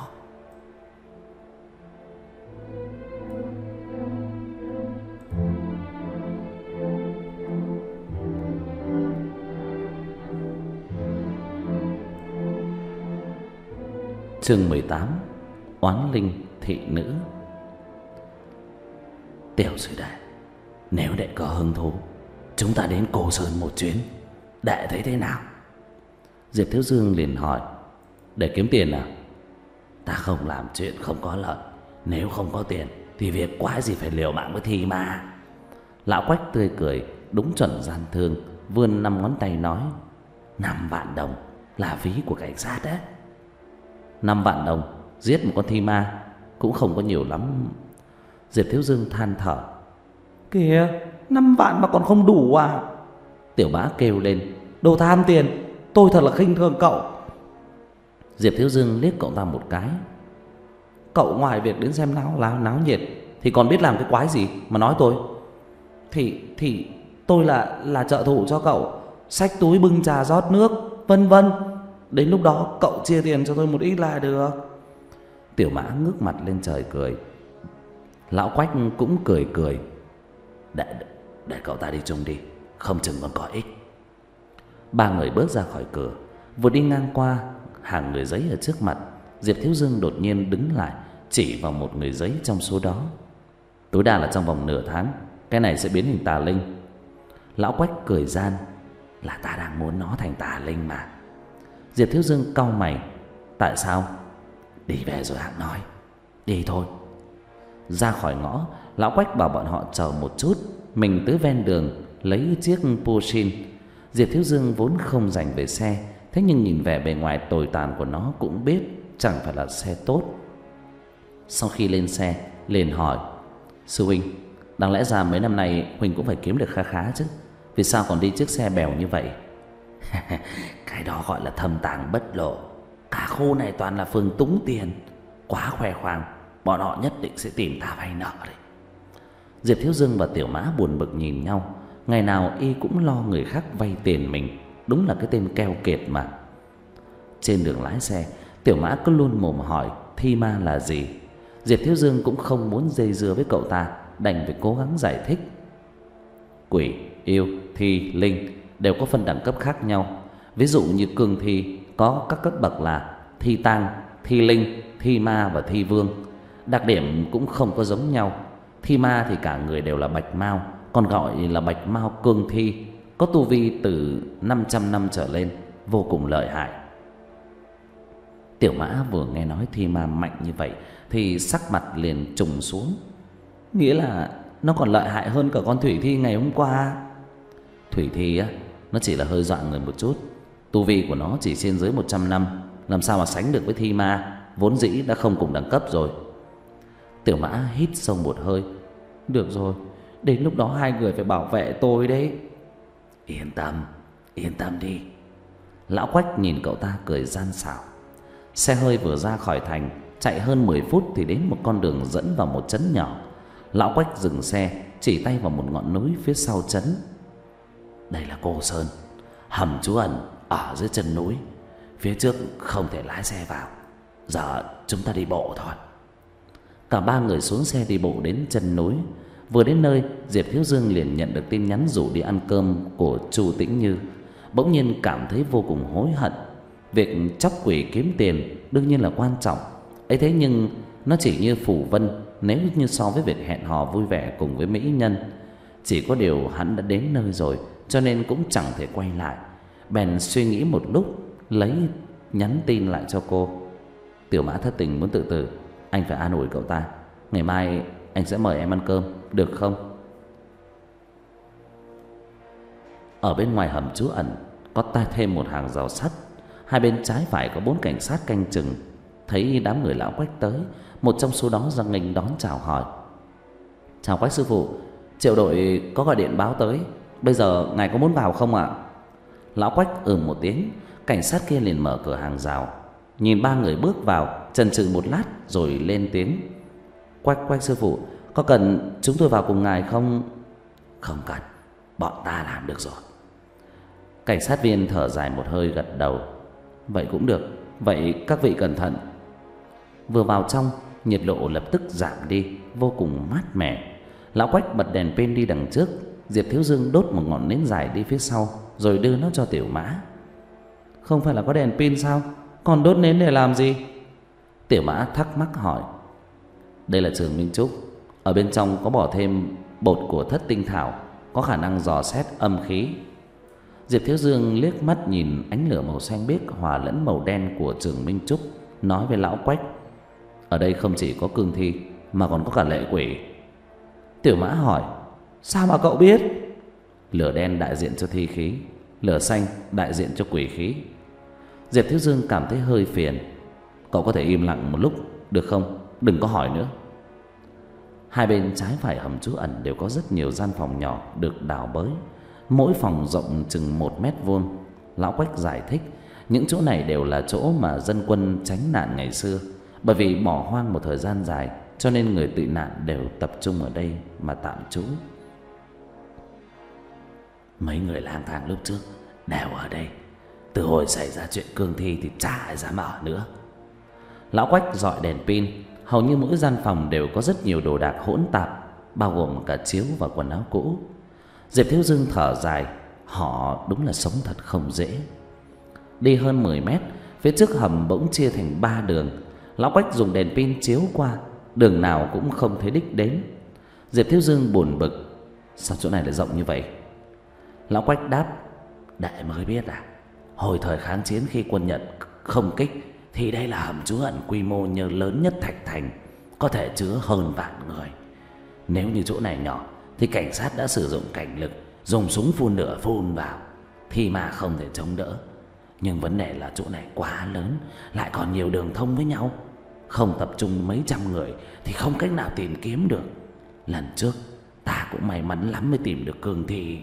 Chương mười tám. Oán linh thị nữ. Tiểu sư đệ, nếu đệ có hứng thú, chúng ta đến Cô Sơn một chuyến, đệ thấy thế nào? Diệp Thiếu Dương liền hỏi. Để kiếm tiền à? Ta không làm chuyện không có lợi. Nếu không có tiền thì việc quái gì phải liều mạng với thi ma. Lão Quách tươi cười, đúng chuẩn gian thương, vươn năm ngón tay nói: Năm vạn đồng là phí của cảnh sát đấy. Năm vạn đồng giết một con thi ma cũng không có nhiều lắm. Diệp Thiếu Dương than thở. Kìa, năm vạn mà còn không đủ à? Tiểu Bá kêu lên. Đồ tham tiền, tôi thật là khinh thường cậu. Diệp Thiếu Dương liếc cậu ta một cái. Cậu ngoài việc đến xem náo náo, náo nhiệt thì còn biết làm cái quái gì mà nói tôi? Thì thì tôi là là trợ thủ cho cậu, xách túi bưng trà rót nước, vân vân. Đến lúc đó cậu chia tiền cho tôi một ít là được. Tiểu Mã ngước mặt lên trời cười. Lão Quách cũng cười cười. Để, để cậu ta đi chung đi, không chừng còn có ích. Ba người bước ra khỏi cửa. Vừa đi ngang qua hàng người giấy ở trước mặt, Diệp Thiếu Dương đột nhiên đứng lại, chỉ vào một người giấy trong số đó. Tối đa là trong vòng nửa tháng, cái này sẽ biến thành tà linh. Lão Quách cười gian. Là ta đang muốn nó thành tà linh mà. Diệp Thiếu Dương cau mày. Tại sao? Đi về rồi hãng nói. Đi thôi. Ra khỏi ngõ, Lão Quách bảo bọn họ chờ một chút, mình tới ven đường lấy chiếc Pushkin. Diệp Thiếu Dương vốn không dành về xe, thế nhưng nhìn vẻ bề ngoài tồi tàn của nó cũng biết chẳng phải là xe tốt. Sau khi lên xe, liền hỏi: Sư huynh, đáng lẽ ra mấy năm nay huynh cũng phải kiếm được khá khá chứ, vì sao còn đi chiếc xe bèo như vậy? Cái đó gọi là thâm tàng bất lộ. Cả khu này toàn là phường túng tiền, quá khoe khoang, bọn họ nhất định sẽ tìm ta vay nợ đấy. Diệp Thiếu Dương và Tiểu Mã buồn bực nhìn nhau. Ngày nào y cũng lo người khác vay tiền mình, đúng là cái tên keo kiệt mà. Trên đường lái xe, Tiểu Mã cứ luôn mồm hỏi thi ma là gì. Diệp Thiếu Dương cũng không muốn dây dưa với cậu ta, đành phải cố gắng giải thích. Quỷ, yêu, thi, linh đều có phân đẳng cấp khác nhau. Ví dụ như cương thi có các cấp bậc là thi tang, thi linh, thi ma và thi vương. Đặc điểm cũng không có giống nhau. Thi ma thì cả người đều là bạch mao, còn gọi là bạch mao cương thi, có tu vi từ năm trăm năm trở lên, vô cùng lợi hại. Tiểu Mã vừa nghe nói thi ma mạnh như vậy thì sắc mặt liền trùng xuống. Nghĩa là nó còn lợi hại hơn cả con thủy thi ngày hôm qua. Thủy thi á, nó chỉ là hơi dọa người một chút. Tu vi của nó chỉ trên dưới một trăm năm, làm sao mà sánh được với thi ma, vốn dĩ đã không cùng đẳng cấp rồi. Tiểu Mã hít sâu một hơi. Được rồi, đến lúc đó hai người phải bảo vệ tôi đấy. Yên tâm, yên tâm đi. Lão Quách nhìn cậu ta cười gian xảo. Xe hơi vừa ra khỏi thành, chạy hơn mười phút thì đến một con đường dẫn vào một trấn nhỏ. Lão Quách dừng xe, chỉ tay vào một ngọn núi phía sau trấn. Đây là Cô Sơn, hầm trú ẩn ở dưới chân núi. Phía trước không thể lái xe vào, giờ chúng ta đi bộ thôi. Cả ba người xuống xe đi bộ đến chân núi. Vừa đến nơi, Diệp Thiếu Dương liền nhận được tin nhắn rủ đi ăn cơm của Chu Tĩnh Như. Bỗng nhiên cảm thấy vô cùng hối hận. Việc chóc quỷ kiếm tiền đương nhiên là quan trọng ấy, thế nhưng nó chỉ như phù vân nếu như so với việc hẹn hò vui vẻ cùng với mỹ nhân. Chỉ có điều hắn đã đến nơi rồi, cho nên cũng chẳng thể quay lại. Bèn suy nghĩ một lúc, lấy nhắn tin lại cho cô. Tiểu Mã thất tình muốn tự tử, anh phải an ủi cậu ta. Ngày mai anh sẽ mời em ăn cơm, được không? Ở bên ngoài hầm trú ẩn có ta thêm một hàng rào sắt. Hai bên trái phải có bốn cảnh sát canh chừng. Thấy đám người lão Quách tới, một trong số đó ra nghênh đón chào hỏi. Chào Quách sư phụ, Triệu đội có gọi điện báo tới, bây giờ ngài có muốn vào không ạ? Lão Quách ừ một tiếng. Cảnh sát kia liền mở cửa hàng rào, nhìn ba người bước vào, chần chừ một lát rồi lên tiếng. Quách Quách sư phụ, có cần chúng tôi vào cùng ngài không? Không cần, bọn ta làm được rồi. Cảnh sát viên thở dài một hơi gật đầu. Vậy cũng được, vậy các vị cẩn thận. Vừa vào trong, nhiệt độ lập tức giảm đi, vô cùng mát mẻ. Lão Quách bật đèn pin đi đằng trước, Diệp Thiếu Dương đốt một ngọn nến dài đi phía sau, rồi đưa nó cho Tiểu Mã. Không phải là có đèn pin sao, còn đốt nến để làm gì? Tiểu Mã thắc mắc hỏi. Đây là trường Minh Trúc, ở bên trong có bỏ thêm bột của thất tinh thảo, có khả năng dò xét âm khí. Diệp Thiếu Dương liếc mắt nhìn ánh lửa màu xanh biếc hòa lẫn màu đen của trường Minh Trúc, nói với lão Quách. Ở đây không chỉ có cương thi mà còn có cả lệ quỷ. Tiểu Mã hỏi, sao mà cậu biết? Lửa đen đại diện cho thi khí, lửa xanh đại diện cho quỷ khí. Diệp Thiếu Dương cảm thấy hơi phiền. Cậu có thể im lặng một lúc được không? Đừng có hỏi nữa. Hai bên trái phải hầm trú ẩn đều có rất nhiều gian phòng nhỏ được đào bới, mỗi phòng rộng chừng một mét vuông. Lão Quách giải thích, những chỗ này đều là chỗ mà dân quân tránh nạn ngày xưa. Bởi vì bỏ hoang một thời gian dài, cho nên người tị nạn đều tập trung ở đây mà tạm trú. Mấy người lang thang lúc trước đều ở đây. Từ hồi xảy ra chuyện cương thi thì chả ai dám ở nữa. Lão Quách dọi đèn pin. Hầu như mỗi gian phòng đều có rất nhiều đồ đạc hỗn tạp, bao gồm cả chiếu và quần áo cũ. Diệp Thiếu Dương thở dài, họ đúng là sống thật không dễ. Đi hơn mười mét, phía trước hầm bỗng chia thành ba đường. Lão Quách dùng đèn pin chiếu qua, đường nào cũng không thấy đích đến. Diệp Thiếu Dương buồn bực, sao chỗ này lại rộng như vậy? Lão Quách đáp, đệ mới biết à, hồi thời kháng chiến khi quân Nhật không kích thì đây là hầm trú ẩn quy mô như lớn nhất Thạch Thành, có thể chứa hơn vạn người. Nếu như chỗ này nhỏ thì cảnh sát đã sử dụng cảnh lực, dùng súng phun lửa phun vào thì mà không thể chống đỡ. Nhưng vấn đề là chỗ này quá lớn, lại còn nhiều đường thông với nhau, không tập trung mấy trăm người thì không cách nào tìm kiếm được. Lần trước ta cũng may mắn lắm mới tìm được cương thi.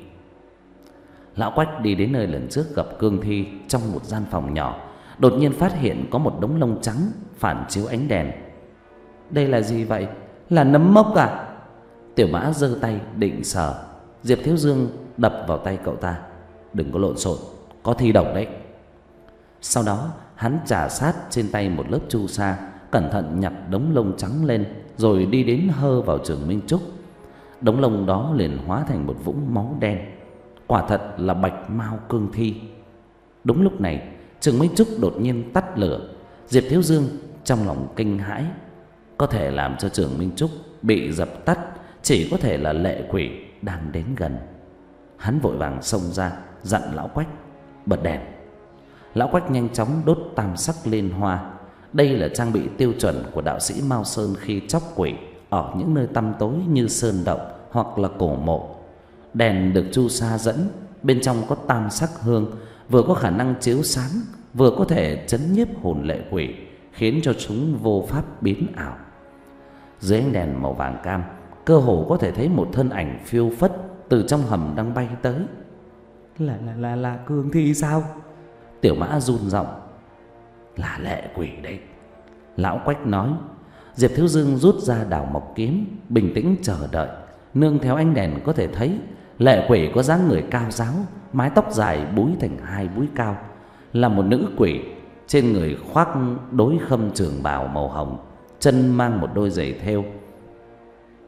Lão Quách đi đến nơi lần trước gặp cương thi trong một gian phòng nhỏ, đột nhiên phát hiện có một đống lông trắng phản chiếu ánh đèn. Đây là gì vậy? Là nấm mốc à? Tiểu Mã giơ tay định sờ. Diệp Thiếu Dương đập vào tay cậu ta. Đừng có lộn xộn, có thi độc đấy. Sau đó hắn chà sát trên tay một lớp chu sa, cẩn thận nhặt đống lông trắng lên, rồi đi đến hơ vào trường Minh Trúc. Đống lông đó liền hóa thành một vũng máu đen. Quả thật là bạch mao cương thi. Đúng lúc này, trường Minh Trúc đột nhiên tắt lửa. Diệp Thiếu Dương trong lòng kinh hãi. Có thể làm cho trường Minh Trúc bị dập tắt chỉ có thể là lệ quỷ đang đến gần. Hắn vội vàng xông ra dặn lão Quách bật đèn. Lão Quách nhanh chóng đốt tam sắc liên hoa. Đây là trang bị tiêu chuẩn của đạo sĩ Mao Sơn khi chóc quỷ ở những nơi tăm tối như sơn động hoặc là cổ mộ. Đèn được chu sa dẫn, bên trong có tam sắc hương, vừa có khả năng chiếu sáng, vừa có thể trấn nhiếp hồn lệ quỷ, khiến cho chúng vô pháp biến ảo. Dưới ánh đèn màu vàng cam, cơ hồ có thể thấy một thân ảnh phiêu phất từ trong hầm đang bay tới. Là là là là cương thi sao? Tiểu Mã run giọng. Là lệ quỷ đấy, lão Quách nói. Diệp Thiếu Dương rút ra đào mộc kiếm, bình tĩnh chờ đợi. Nương theo ánh đèn có thể thấy lệ quỷ có dáng người cao ráo, mái tóc dài búi thành hai búi cao, là một nữ quỷ. Trên người khoác đối khâm trường bào màu hồng, chân mang một đôi giày thêu.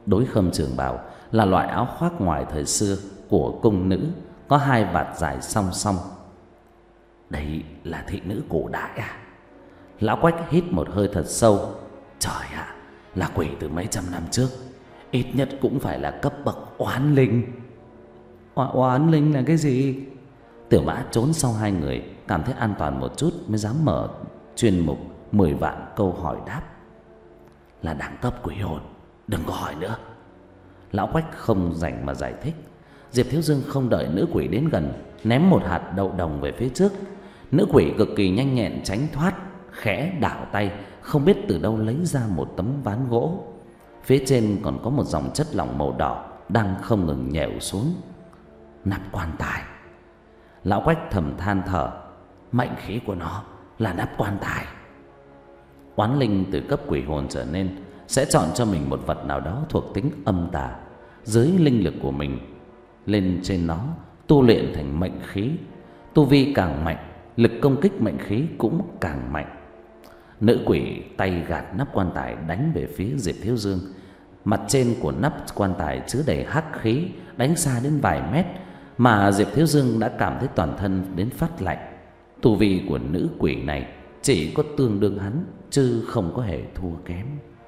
Đối khâm trường bào là loại áo khoác ngoài thời xưa của cung nữ, có hai vạt dài song song. Đây là thị nữ cổ đại à? Lão Quách hít một hơi thật sâu. Trời ạ, là quỷ từ mấy trăm năm trước, ít nhất cũng phải là cấp bậc oán linh. Oán linh là cái gì? Tiểu Mã trốn sau hai người, cảm thấy an toàn một chút mới dám mở chuyên mục mười vạn câu hỏi đáp. Là đẳng cấp quỷ hồn, đừng có hỏi nữa. Lão Quách không rảnh mà giải thích. Diệp Thiếu Dương không đợi nữ quỷ đến gần, ném một hạt đậu đồng về phía trước. Nữ quỷ cực kỳ nhanh nhẹn tránh thoát, khẽ đảo tay, không biết từ đâu lấy ra một tấm ván gỗ. Phía trên còn có một dòng chất lỏng màu đỏ đang không ngừng nhèo xuống. Nắp quan tài. Lão Quách thầm than thở, mệnh khí của nó là nắp quan tài. Oán linh từ cấp quỷ hồn trở nên sẽ chọn cho mình một vật nào đó thuộc tính âm tà, dưới linh lực của mình lên trên nó, tu luyện thành mệnh khí. Tu vi càng mạnh, lực công kích mệnh khí cũng càng mạnh. Nữ quỷ tay gạt nắp quan tài đánh về phía Diệp Thiếu Dương. Mặt trên của nắp quan tài chứa đầy hắc khí, đánh xa đến vài mét, mà Diệp Thiếu Dương đã cảm thấy toàn thân đến phát lạnh. Tu vi của nữ quỷ này chỉ có tương đương hắn, chứ không có hề thua kém.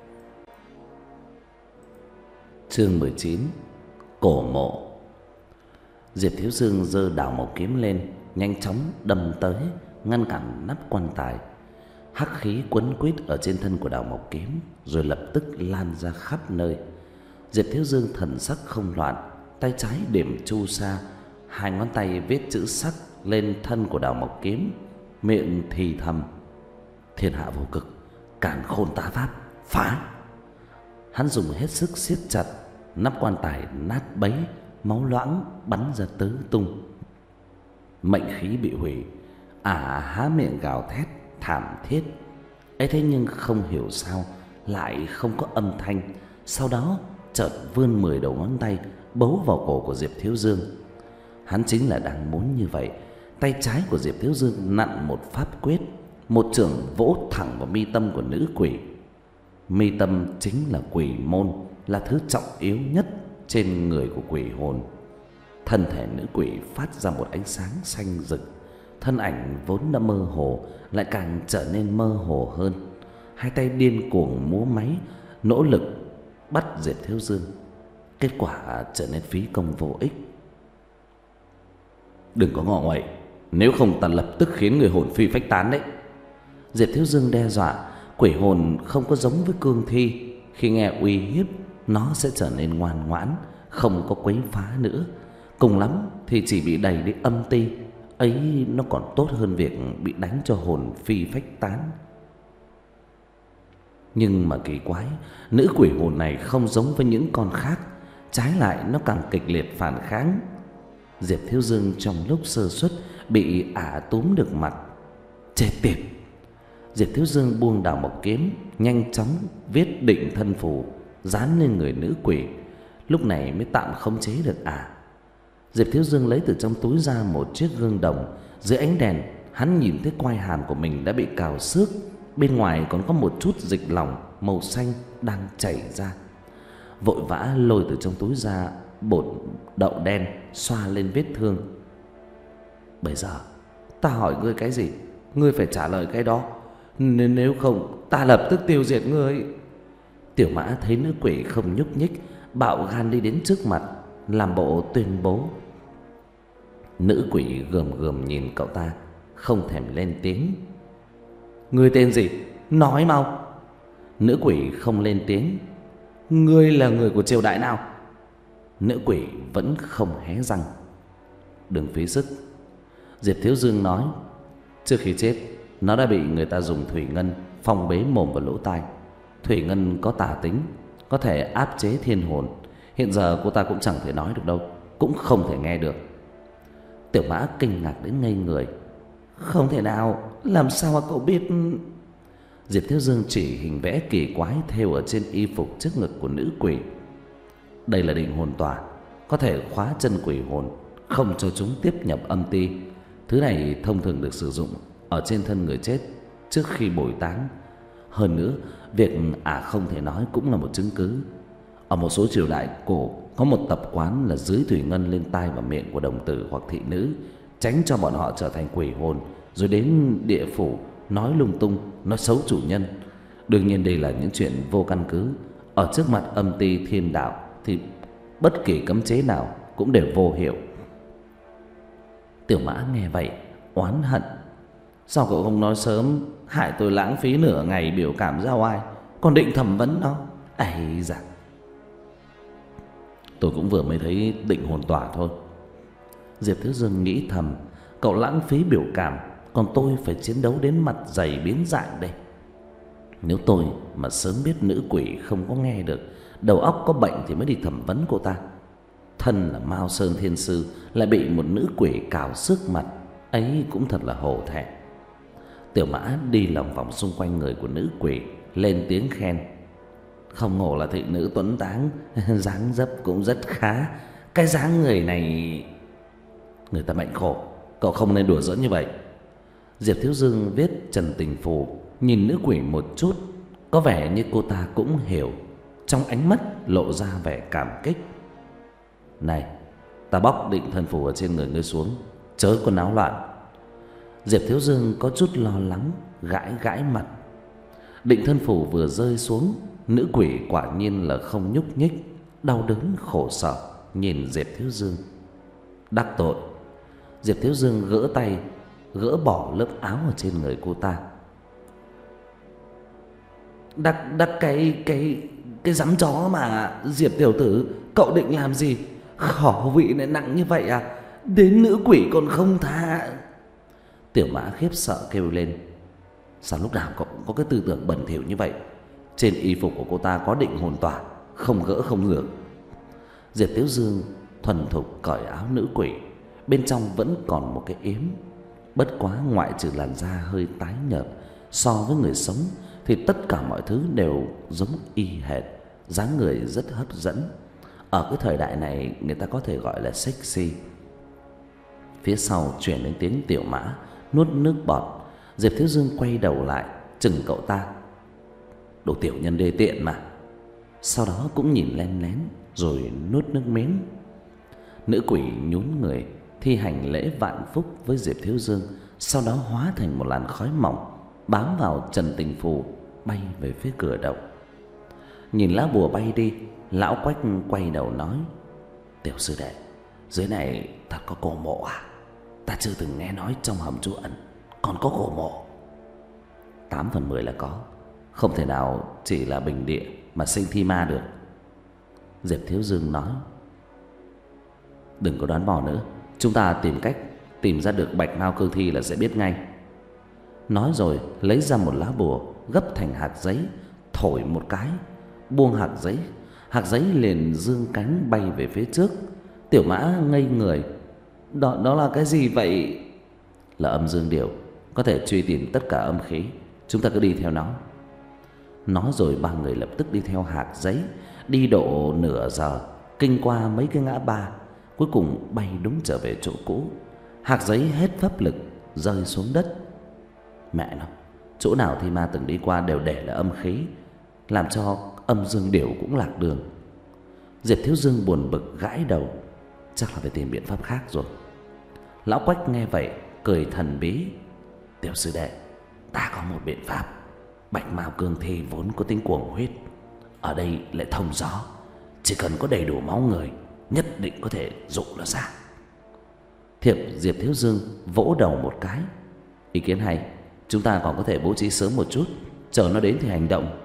Chương mười chín. Cổ mộ. Diệp Thiếu Dương giơ đào mộc kiếm lên, nhanh chóng đâm tới, ngăn cản nắp quan tài. Hắc khí quấn quýt ở trên thân của đào mộc kiếm, rồi lập tức lan ra khắp nơi. Diệp Thiếu Dương thần sắc không loạn, tay trái điểm chu sa, hai ngón tay viết chữ sắc lên thân của đào mộc kiếm, miệng thì thầm: Thiên hạ vô cực, càn khôn tá pháp, phá. Hắn dùng hết sức siết chặt, nắp quan tài nát bấy, máu loãng bắn ra tứ tung. Mệnh khí bị hủy, ả à, há miệng gào thét thảm thiết. ấy thế nhưng không hiểu sao lại không có âm thanh. Sau đó chợt vươn mười đầu ngón tay bấu vào cổ của Diệp Thiếu Dương. Hắn chính là đang muốn như vậy. Tay trái của Diệp Thiếu Dương nặn một pháp quyết, một chưởng vỗ thẳng vào mi tâm của nữ quỷ. Mi tâm chính là quỷ môn, là thứ trọng yếu nhất trên người của quỷ hồn. Thân thể nữ quỷ phát ra một ánh sáng xanh rực. Thân ảnh vốn đã mơ hồ lại càng trở nên mơ hồ hơn. Hai tay điên cuồng múa máy, nỗ lực bắt Diệp Thiếu Dương. Kết quả trở nên phí công vô ích. Đừng có ngọ nguậy, nếu không ta lập tức khiến người hồn phi phách tán đấy. Diệp Thiếu Dương đe dọa. Quỷ hồn không có giống với cương thi, khi nghe uy hiếp nó sẽ trở nên ngoan ngoãn, không có quấy phá nữa. Cùng lắm thì chỉ bị đẩy đi âm ti, ấy nó còn tốt hơn việc bị đánh cho hồn phi phách tán. Nhưng mà kỳ quái, nữ quỷ hồn này không giống với những con khác, trái lại nó càng kịch liệt phản kháng. Diệp Thiếu Dương trong lúc sơ suất bị ả túm được mặt. Chết tiệt! Diệp Thiếu Dương buông đào mộc kiếm, nhanh chóng viết định thân phù dán lên người nữ quỷ. Lúc này mới tạm khống chế được ả. Diệp Thiếu Dương lấy từ trong túi ra một chiếc gương đồng. Dưới ánh đèn, hắn nhìn thấy quai hàm của mình đã bị cào xước, bên ngoài còn có một chút dịch lỏng màu xanh đang chảy ra. Vội vã lôi từ trong túi ra bột đậu đen xoa lên vết thương. Bây giờ ta hỏi ngươi cái gì, ngươi phải trả lời cái đó, nên nếu không ta lập tức tiêu diệt ngươi. Tiểu Mã thấy nữ quỷ không nhúc nhích, bạo gan đi đến trước mặt, làm bộ tuyên bố. Nữ quỷ gườm gườm nhìn cậu ta, không thèm lên tiếng. Ngươi tên gì? Nói mau. Nữ quỷ không lên tiếng. Ngươi là người của triều đại nào? Nữ quỷ vẫn không hé răng. Đừng phí sức. Diệp Thiếu Dương nói. Trước khi chết, nó đã bị người ta dùng thủy ngân phong bế mồm và lỗ tai. Thủy ngân có tà tính, có thể áp chế thiên hồn. Hiện giờ cô ta cũng chẳng thể nói được đâu, cũng không thể nghe được. Tiểu Mã kinh ngạc đến ngây người. Không thể nào, làm sao mà cậu biết? Diệp Thiếu Dương chỉ hình vẽ kỳ quái thêu ở trên y phục trước ngực của nữ quỷ. Đây là định hồn tỏa, có thể khóa chân quỷ hồn, không cho chúng tiếp nhập âm ti. Thứ này thông thường được sử dụng ở trên thân người chết trước khi bồi táng. Hơn nữa, việc ả không thể nói cũng là một chứng cứ. Ở một số triều đại cổ có một tập quán là dưới thủy ngân lên tai và miệng của đồng tử hoặc thị nữ, tránh cho bọn họ trở thành quỷ hồn rồi đến địa phủ nói lung tung, nói xấu chủ nhân. Đương nhiên đây là những chuyện vô căn cứ. Ở trước mặt âm ty thiên đạo thì bất kỳ cấm chế nào cũng đều vô hiệu. Tiểu Mã nghe vậy oán hận: sao cậu không nói sớm, hại tôi lãng phí nửa ngày biểu cảm ra oai, còn định thẩm vấn nó. Ấy dạ, tôi cũng vừa mới thấy định hồn tỏa thôi. Diệp Thiếu Dương nghĩ thầm, cậu lãng phí biểu cảm, còn tôi phải chiến đấu đến mặt dày biến dạng đây. Nếu tôi mà sớm biết nữ quỷ không có nghe được, đầu óc có bệnh thì mới đi thẩm vấn cô ta. Thân là Mao Sơn Thiên Sư lại bị một nữ quỷ cào xước mặt, ấy cũng thật là hổ thẹn. Tiểu Mã đi lòng vòng xung quanh người của nữ quỷ, lên tiếng khen: không ngờ là thị nữ tuấn táng, dáng dấp cũng rất khá. Cái dáng người này, người ta mệnh khổ, cậu không nên đùa giỡn như vậy. Diệp Thiếu Dương viết trần tình phù, nhìn nữ quỷ một chút, có vẻ như cô ta cũng hiểu, trong ánh mắt lộ ra vẻ cảm kích. Này, ta bóc định thân phù ở trên người ngươi xuống, chớ có náo loạn. Diệp Thiếu Dương có chút lo lắng, gãi gãi mặt. Định thân phù vừa rơi xuống, nữ quỷ quả nhiên là không nhúc nhích, đau đớn khổ sở nhìn Diệp Thiếu Dương. Đắc tội. Diệp Thiếu Dương gỡ tay, gỡ bỏ lớp áo ở trên người cô ta. Đắc đắc cái cái cái dám chó mà. Diệp tiểu tử, cậu định làm gì? Khẩu vị lại nặng như vậy à? Đến nữ quỷ còn không tha. Tiểu Mã khiếp sợ kêu lên: sao lúc nào cậu cũng có cái tư tưởng bẩn thỉu như vậy? Trên y phục của cô ta có định hồn tỏa, không gỡ không được. Diệp Thiếu Dương thuần thục cởi áo nữ quỷ, bên trong vẫn còn một cái yếm. Bất quá ngoại trừ làn da hơi tái nhợt, so với người sống thì tất cả mọi thứ đều giống y hệt, dáng người rất hấp dẫn. Ở cái thời đại này người ta có thể gọi là sexy. Phía sau truyền đến tiếng Tiểu Mã nuốt nước bọt. Diệp Thiếu Dương quay đầu lại chừng cậu ta: đồ tiểu nhân đê tiện mà. Sau đó cũng nhìn len lén rồi nuốt nước miếng. Nữ quỷ nhún người thi hành lễ vạn phúc với Diệp Thiếu Dương, sau đó hóa thành một làn khói mỏng bám vào trần tình phù, bay về phía cửa động. Nhìn lá bùa bay đi, lão Quách quay đầu nói: tiểu sư đệ, dưới này thật có cổ mộ à? Ta chưa từng nghe nói trong hầm trú ẩn còn có cổ mộ. Tám phần mười là có, không thể nào chỉ là bình địa mà sinh thi ma được. Diệp Thiếu Dương nói: đừng có đoán mò nữa, chúng ta tìm cách tìm ra được bạch mao cương thi là sẽ biết ngay. Nói rồi lấy ra một lá bùa gấp thành hạt giấy, thổi một cái, buông hạt giấy, hạt giấy liền dương cánh bay về phía trước. Tiểu Mã ngây người: đó, đó là cái gì vậy? Là âm dương điệu, có thể truy tìm tất cả âm khí, chúng ta cứ đi theo nó. Nói rồi ba người lập tức đi theo hạt giấy, đi độ nửa giờ, kinh qua mấy cái ngã ba, cuối cùng bay đúng trở về chỗ cũ. Hạt giấy hết pháp lực rơi xuống đất. Mẹ nó, chỗ nào thi ma từng đi qua đều để là âm khí, làm cho âm dương điệu cũng lạc đường. Diệp Thiếu Dương buồn bực gãi đầu, chắc là phải tìm biện pháp khác rồi. Lão Quách nghe vậy cười thần bí: tiểu sư đệ, ta có một biện pháp. Bạch mao cương thi vốn có tính cuồng huyết, ở đây lại thông gió, chỉ cần có đầy đủ máu người, nhất định có thể dụ nó ra. Thiệp Diệp Thiếu Dương vỗ đầu một cái: ý kiến hay, chúng ta còn có thể bố trí sớm một chút, chờ nó đến thì hành động.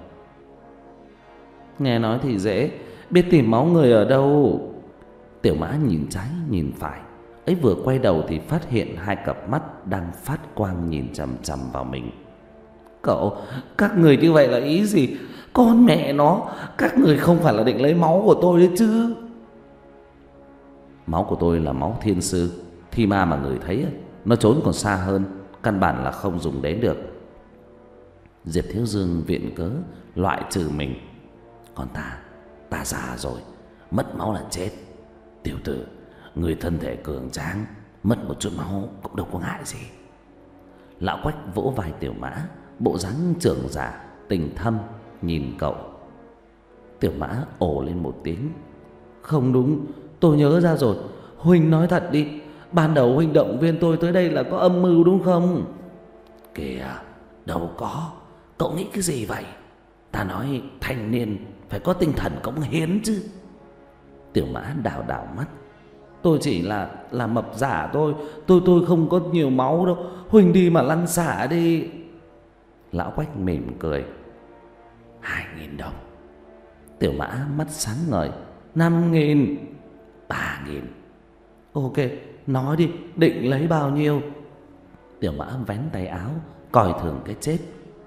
Nghe nói thì dễ, biết tìm máu người ở đâu? Tiểu Mã nhìn trái nhìn phải, ấy vừa quay đầu thì phát hiện hai cặp mắt đang phát quang nhìn chằm chằm vào mình. Cậu, các người như vậy là ý gì? Con mẹ nó, các người không phải là định lấy máu của tôi đấy chứ? Máu của tôi là máu thiên sư, thi ma mà người thấy nó trốn còn xa hơn, căn bản là không dùng đến được. Diệp Thiếu Dương viện cớ loại trừ mình: còn ta, ta già rồi, mất máu là chết. Tiểu tử, người thân thể cường tráng, mất một chút máu cũng đâu có ngại gì. Lão Quách vỗ vai Tiểu Mã, bộ dáng trưởng giả tình thâm nhìn cậu: Tiểu Mã ồ lên một tiếng. Không đúng, tôi nhớ ra rồi. Huynh nói thật đi, ban đầu huynh động viên tôi tới đây là có âm mưu đúng không? Kìa, đâu có. Cậu nghĩ cái gì vậy? Ta nói thanh niên phải có tinh thần cống hiến chứ. Tiểu Mã đảo đảo mắt. Tôi chỉ là là mập giả thôi. Tôi tôi không có nhiều máu đâu. Huynh đi mà lăn xả đi. Lão Quách mỉm cười. Hai nghìn đồng. Tiểu Mã mắt sáng ngời. Năm nghìn. Ba nghìn. Ok, nói đi, định lấy bao nhiêu? Tiểu Mã vén tay áo, coi thường cái chết.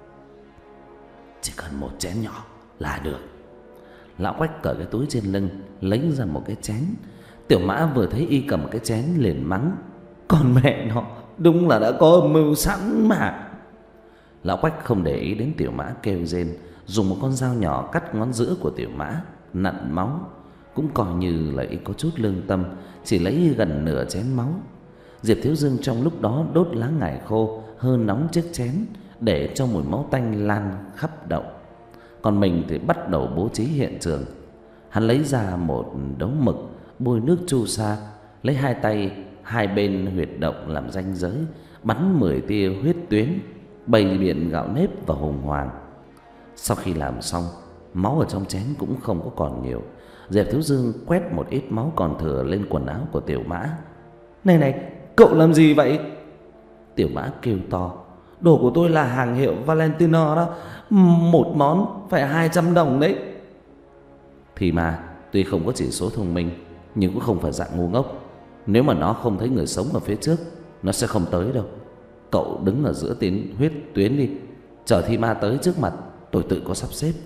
Chỉ cần một chén nhỏ là được. Lão Quách cởi cái túi trên lưng, lấy ra một cái chén. Tiểu Mã vừa thấy y cầm cái chén liền mắng. Con mẹ nó, đúng là đã có âm mưu sẵn mà. Lão Quách không để ý đến Tiểu Mã kêu rên, dùng một con dao nhỏ cắt ngón giữa của Tiểu Mã, nặn máu. Cũng coi như là y có chút lương tâm, chỉ lấy gần nửa chén máu. Diệp Thiếu Dương trong lúc đó đốt lá ngải khô hơn nóng chiếc chén, để cho mùi máu tanh lan khắp động. Còn mình thì bắt đầu bố trí hiện trường. Hắn lấy ra một đấu mực, bôi nước chu sa, lấy hai tay hai bên huyệt động làm ranh giới, bắn mười tia huyết tuyến, bày biện gạo nếp và hùng hoàng. Sau khi làm xong, máu ở trong chén cũng không có còn nhiều. Diệp Thiếu Dương quét một ít máu còn thừa lên quần áo của Tiểu Mã. Này này, cậu làm gì vậy? Tiểu Mã kêu to. Đồ của tôi là hàng hiệu Valentino đó, một món phải hai trăm đồng đấy. Thì mà, tuy không có chỉ số thông minh, nhưng cũng không phải dạng ngu ngốc. Nếu mà nó không thấy người sống ở phía trước, nó sẽ không tới đâu. Cậu đứng ở giữa tuyến huyết tuyến đi, chờ Thi Ma tới trước mặt, tôi tự có sắp xếp.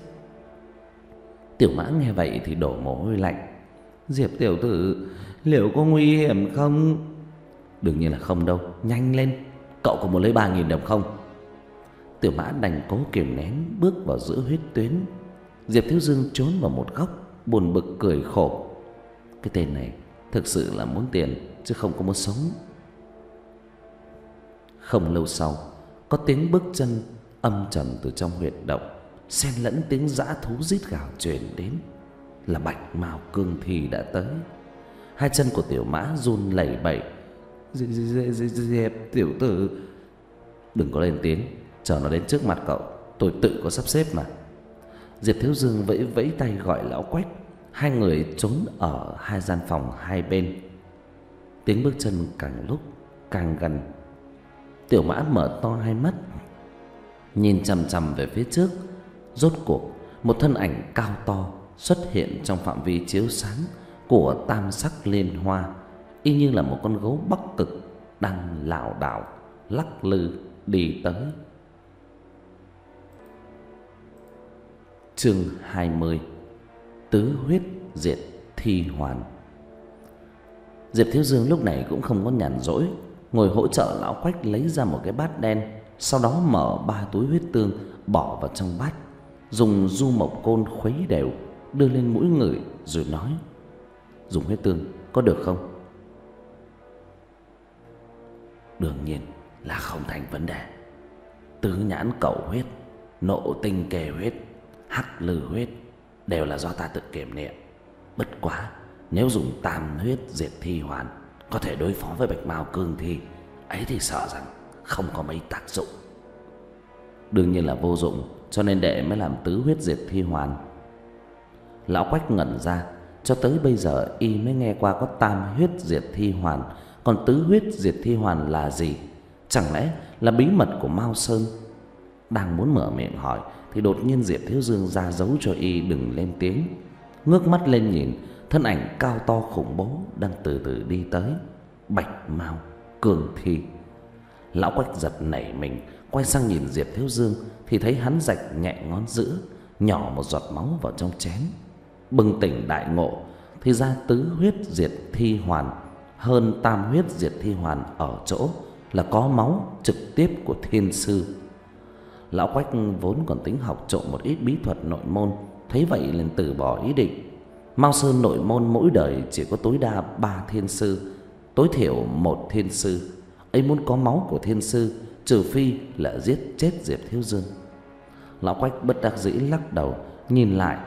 Tiểu Mã nghe vậy thì đổ mồ hôi lạnh. Diệp tiểu tử, liệu có nguy hiểm không? Đương nhiên là không đâu, nhanh lên. Cậu có muốn lấy ba nghìn đồng không? Tiểu Mã đành cố kiềm nén, bước vào giữa huyết tuyến. Diệp Thiếu Dương trốn vào một góc, buồn bực cười khổ. Cái tên này thực sự là muốn tiền chứ không có muốn sống. Không lâu sau, có tiếng bước chân âm trầm từ trong huyệt động, xen lẫn tiếng dã thú rít gào truyền đến. Là Bạch Mao Cương Thi đã tới. Hai chân của Tiểu Mã run lẩy bẩy. Diệp tiểu tử, đừng có lên tiếng, chờ nó đến trước mặt cậu, tôi tự có sắp xếp mà. Diệp Thiếu Dương vẫy vẫy tay gọi Lão Quách. Hai người trốn ở hai gian phòng hai bên. Tiếng bước chân càng lúc càng gần. Tiểu Mã mở to hai mắt, nhìn chằm chằm về phía trước. Rốt cuộc, một thân ảnh cao to xuất hiện trong phạm vi chiếu sáng của tam sắc liên hoa, y như là một con gấu Bắc Cực đang lảo đảo lắc lư đi tới. Chương hai mươi. Tứ huyết diệt thi hoàn. Diệp Thiếu Dương lúc này cũng không có nhàn rỗi, ngồi hỗ trợ Lão Quách lấy ra một cái bát đen, sau đó mở ba túi huyết tương bỏ vào trong bát, dùng du mộc côn khuấy đều, đưa lên mũi ngửi rồi nói: dùng huyết tương có được không? Đương nhiên là không thành vấn đề. Tứ nhãn cẩu huyết, nộ tinh kề huyết, hắc lư huyết đều là do ta tự kiểm nghiệm. Bất quá nếu dùng tam huyết diệt thi hoàn có thể đối phó với Bạch Mao Cương Thi ấy thì sợ rằng không có mấy tác dụng. Đương nhiên là vô dụng, cho nên đệ mới làm tứ huyết diệt thi hoàn. Lão Quách ngẩn ra, cho tới bây giờ y mới nghe qua có tam huyết diệt thi hoàn, còn tứ huyết diệt thi hoàn là gì? Chẳng lẽ là bí mật của Mao Sơn? Đang muốn mở miệng hỏi thì đột nhiên Diệp Thiếu Dương ra dấu cho y đừng lên tiếng. Ngước mắt lên nhìn, thân ảnh cao to khủng bố đang từ từ đi tới. Bạch Mao Cương Thi. Lão Quách giật nảy mình, quay sang nhìn Diệp Thiếu Dương thì thấy hắn rạch nhẹ ngón giữa, nhỏ một giọt máu vào trong chén. Bừng tỉnh đại ngộ, thì ra tứ huyết diệt thi hoàn hơn tam huyết diệt thi hoàn ở chỗ là có máu trực tiếp của thiên sư. Lão Quách vốn còn tính học trộm một ít bí thuật nội môn, thấy vậy liền từ bỏ ý định. Mao Sơn nội môn mỗi đời chỉ có tối đa ba thiên sư, tối thiểu một thiên sư. Ấy muốn có máu của thiên sư, trừ phi là giết chết Diệp Thiếu Dương. Lão Quách bất đắc dĩ lắc đầu, nhìn lại,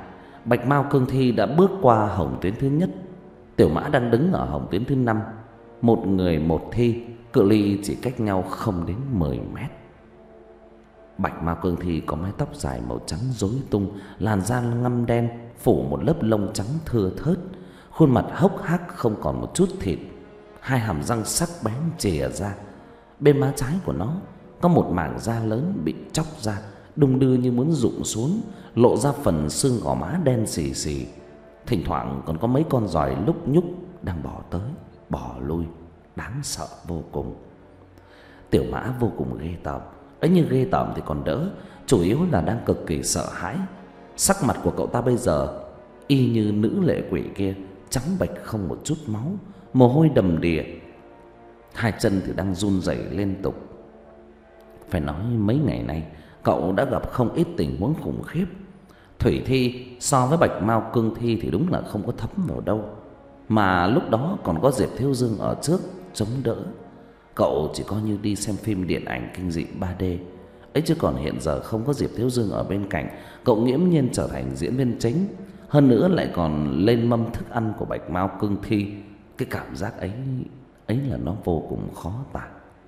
Bạch Mao cương thi đã bước qua hồng tuyến thứ nhất. Tiểu Mã đang đứng ở hồng tuyến thứ năm. Một người một thi, cự ly chỉ cách nhau không đến mười mét. Bạch Mao cương thi có mái tóc dài màu trắng rối tung, làn da ngăm đen, phủ một lớp lông trắng thưa thớt, khuôn mặt hốc hác không còn một chút thịt, hai hàm răng sắc bén chìa ra. Bên má trái của nó có một mảng da lớn bị chóc ra, đung đưa như muốn rụng xuống, lộ ra phần xương gò má đen xì xì. Thỉnh thoảng còn có mấy con giòi lúc nhúc đang bỏ tới bỏ lui, đáng sợ vô cùng. Tiểu Mã vô cùng ghê tởm. Ấy như ghê tởm thì còn đỡ, chủ yếu là đang cực kỳ sợ hãi. Sắc mặt của cậu ta bây giờ y như nữ lệ quỷ kia, trắng bệch không một chút máu, mồ hôi đầm đìa, hai chân thì đang run rẩy liên tục. Phải nói mấy ngày nay cậu đã gặp không ít tình huống khủng khiếp. Thủy thi so với Bạch Mao cương thi thì đúng là không có thấm vào đâu, mà lúc đó còn có Diệp Thiếu Dương ở trước chống đỡ. Cậu chỉ coi như đi xem phim điện ảnh kinh dị ba D ấy, chứ còn hiện giờ không có Diệp Thiếu Dương ở bên cạnh, cậu nghiễm nhiên trở thành diễn viên chính, hơn nữa lại còn lên mâm thức ăn của Bạch Mao cương thi. Cái cảm giác ấy ấy là nó vô cùng khó tả.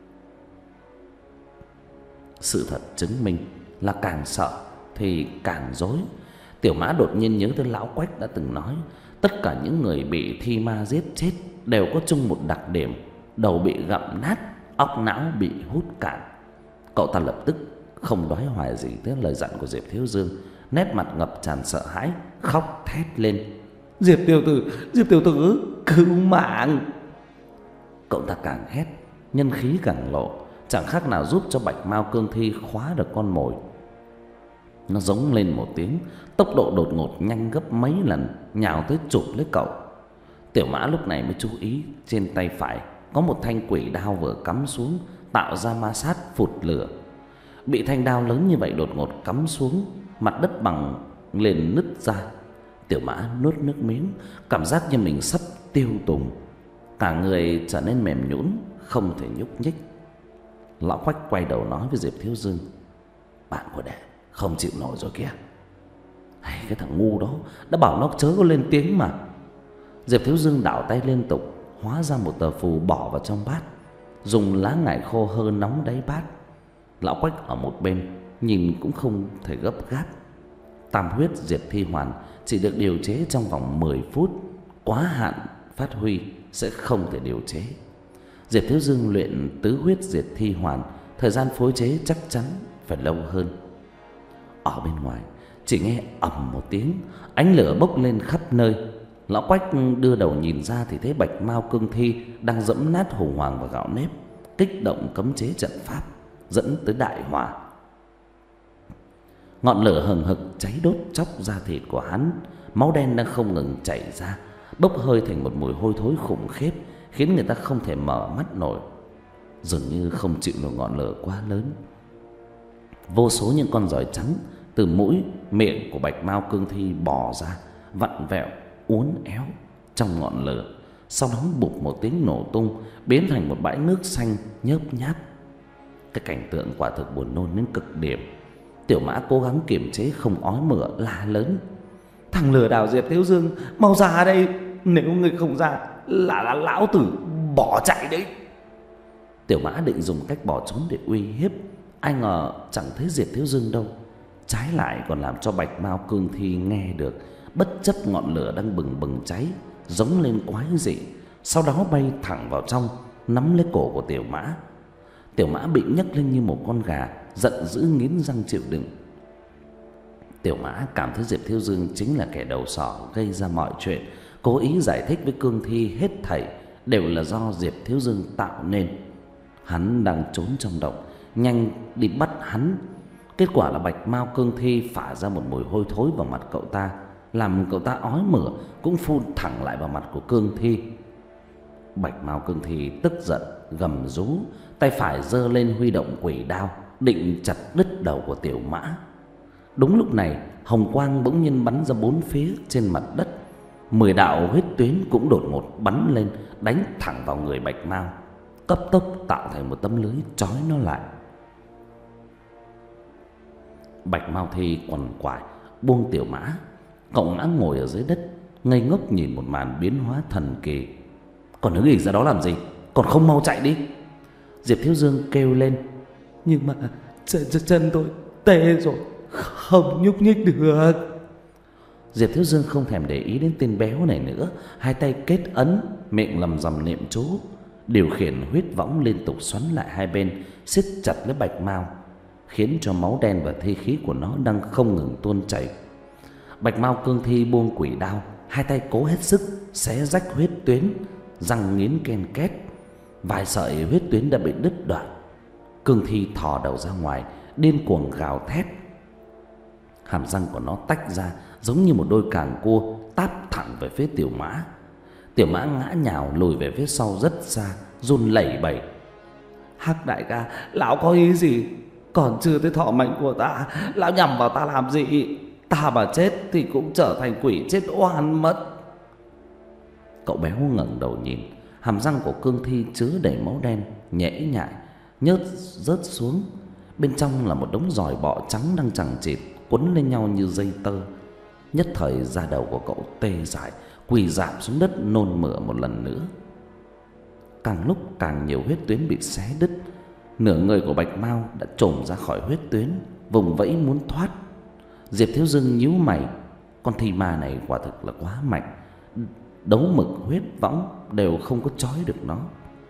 Sự thật chứng minh là càng sợ thì càng dối. Tiểu Mã đột nhiên nhớ tới lão Quách đã từng nói, tất cả những người bị thi ma giết chết đều có chung một đặc điểm: đầu bị gặm nát, óc não bị hút cạn. Cậu ta lập tức không đoái hoài gì tới lời dặn của Diệp Thiếu Dương, nét mặt ngập tràn sợ hãi, khóc thét lên: "Diệp tiểu tử, Diệp tiểu tử, cứu mạng!" Cậu ta càng hét, nhân khí càng lộ, chẳng khác nào giúp cho Bạch Mao cương thi khóa được con mồi. Nó giống lên một tiếng, tốc độ đột ngột nhanh gấp mấy lần, nhào tới chụp lấy cậu. Tiểu Mã lúc này mới chú ý trên tay phải có một thanh quỷ đao vừa cắm xuống, tạo ra ma sát phụt lửa. Bị thanh đao lớn như vậy đột ngột cắm xuống, mặt đất bằng liền nứt ra. Tiểu Mã nuốt nước miếng, cảm giác như mình sắp tiêu tùng, cả người trở nên mềm nhũn, không thể nhúc nhích. Lão Quách quay đầu nói với Diệp Thiếu Dương: "Bạn của đệ không chịu nổi rồi kìa. Hay, cái thằng ngu đó đã bảo nó chớ có lên tiếng mà." Diệp Thiếu Dương đảo tay liên tục, hóa ra một tờ phù bỏ vào trong bát, dùng lá ngải khô hơ nóng đáy bát. Lão Quách ở một bên nhìn cũng không thể gấp gáp. Tam huyết diệt thi hoàn chỉ được điều chế trong vòng mười phút, quá hạn phát huy sẽ không thể điều chế. Diệp Thiếu Dương luyện tứ huyết diệt thi hoàn, thời gian phối chế chắc chắn phải lâu hơn. Ở bên ngoài chỉ nghe ầm một tiếng, ánh lửa bốc lên khắp nơi. Lão Quách đưa đầu nhìn ra thì thấy Bạch Mao cương thi đang giẫm nát hùng hoàng và gạo nếp, kích động cấm chế trận pháp dẫn tới đại hỏa. Ngọn lửa hừng hực cháy đốt chóc da thịt của hắn, máu đen đang không ngừng chảy ra, bốc hơi thành một mùi hôi thối khủng khiếp, khiến người ta không thể mở mắt nổi. Dường như không chịu nổi ngọn lửa quá lớn. Vô số những con giòi trắng từ mũi, miệng của Bạch Mao cương thi bò ra, vặn vẹo, uốn éo trong ngọn lửa, sau đó bụp một tiếng nổ tung, biến thành một bãi nước xanh nhớp nháp. Cái cảnh tượng quả thực buồn nôn đến cực điểm. Tiểu Mã cố gắng kiềm chế không ói mửa, la lớn: "Thằng lừa đảo Diệp Thiếu Dương, mau ra đây, nếu ngươi không ra là là lão tử bỏ chạy đấy." Tiểu Mã định dùng cách bỏ trốn để uy hiếp, ai ngờ chẳng thấy Diệp Thiếu Dương đâu, trái lại còn làm cho Bạch Mao cương thi nghe được, bất chấp ngọn lửa đang bừng bừng cháy, giống lên quái dị, sau đó bay thẳng vào trong, nắm lấy cổ của Tiểu Mã. Tiểu Mã bị nhấc lên như một con gà, giận dữ nghiến răng chịu đựng. Tiểu Mã cảm thấy Diệp Thiếu Dương chính là kẻ đầu sỏ gây ra mọi chuyện, cố ý giải thích với cương thi hết thảy đều là do Diệp Thiếu Dương tạo nên. Hắn đang trốn trong động, nhanh đi bắt hắn. Kết quả là Bạch Mao cương thi phả ra một mùi hôi thối vào mặt cậu ta, làm cậu ta ói mửa, cũng phun thẳng lại vào mặt của cương thi. Bạch Mao cương thi tức giận gầm rú, tay phải giơ lên huy động quỷ đao, định chặt đứt đầu của Tiểu Mã. Đúng lúc này, hồng quang bỗng nhiên bắn ra bốn phía trên mặt đất. Mười đạo huyết tuyến cũng đột ngột bắn lên, đánh thẳng vào người Bạch Mao, cấp tốc tạo thành một tấm lưới trói nó lại. Bạch Mao thi quằn quại buông Tiểu Mã, Cậu ngã ngồi ở dưới đất, ngây ngốc nhìn một màn biến hóa thần kỳ. Còn đứng ỉ ra đó làm gì, còn không mau chạy đi. Diệp Thiếu Dương kêu lên. Nhưng mà chân, chân tôi tê rồi, không nhúc nhích được. Diệp Thiếu Dương không thèm để ý đến tên béo này nữa, hai tay kết ấn, miệng lầm rầm niệm chú, điều khiển huyết võng liên tục xoắn lại hai bên, siết chặt lấy Bạch Mao, khiến cho máu đen và thi khí của nó đang không ngừng tuôn chảy. Bạch Mao cương thi buông quỷ đao, hai tay cố hết sức xé rách huyết tuyến, răng nghiến ken két, vài sợi huyết tuyến đã bị đứt đoạn. Cương thi thò đầu ra ngoài, điên cuồng gào thét. Hàm răng của nó tách ra giống như một đôi càng cua, táp thẳng về phía Tiểu Mã. Tiểu Mã ngã nhào lùi về phía sau rất xa, run lẩy bẩy. Hắc đại ca, lão có ý gì? Còn chưa tới thọ mệnh của ta, lão nhằm vào ta làm gì? Ta mà chết thì cũng trở thành quỷ chết oan mất. Cậu béo ngẩng đầu nhìn, hàm răng của cương thi chứa đầy máu đen, nhễ nhại, nhớt rớt xuống. Bên trong là một đống giòi bọ trắng đang chằng chịt quấn lên nhau như dây tơ. Nhất thời da đầu của cậu tê dại, quỳ rạp xuống đất nôn mửa một lần nữa. Càng lúc càng nhiều huyết tuyến bị xé đứt, nửa người của Bạch Mao đã trồm ra khỏi huyết tuyến, vùng vẫy muốn thoát. Diệp Thiếu Dương nhíu mày, con thi ma này quả thực là quá mạnh, đấu mực huyết võng đều không có trói được nó.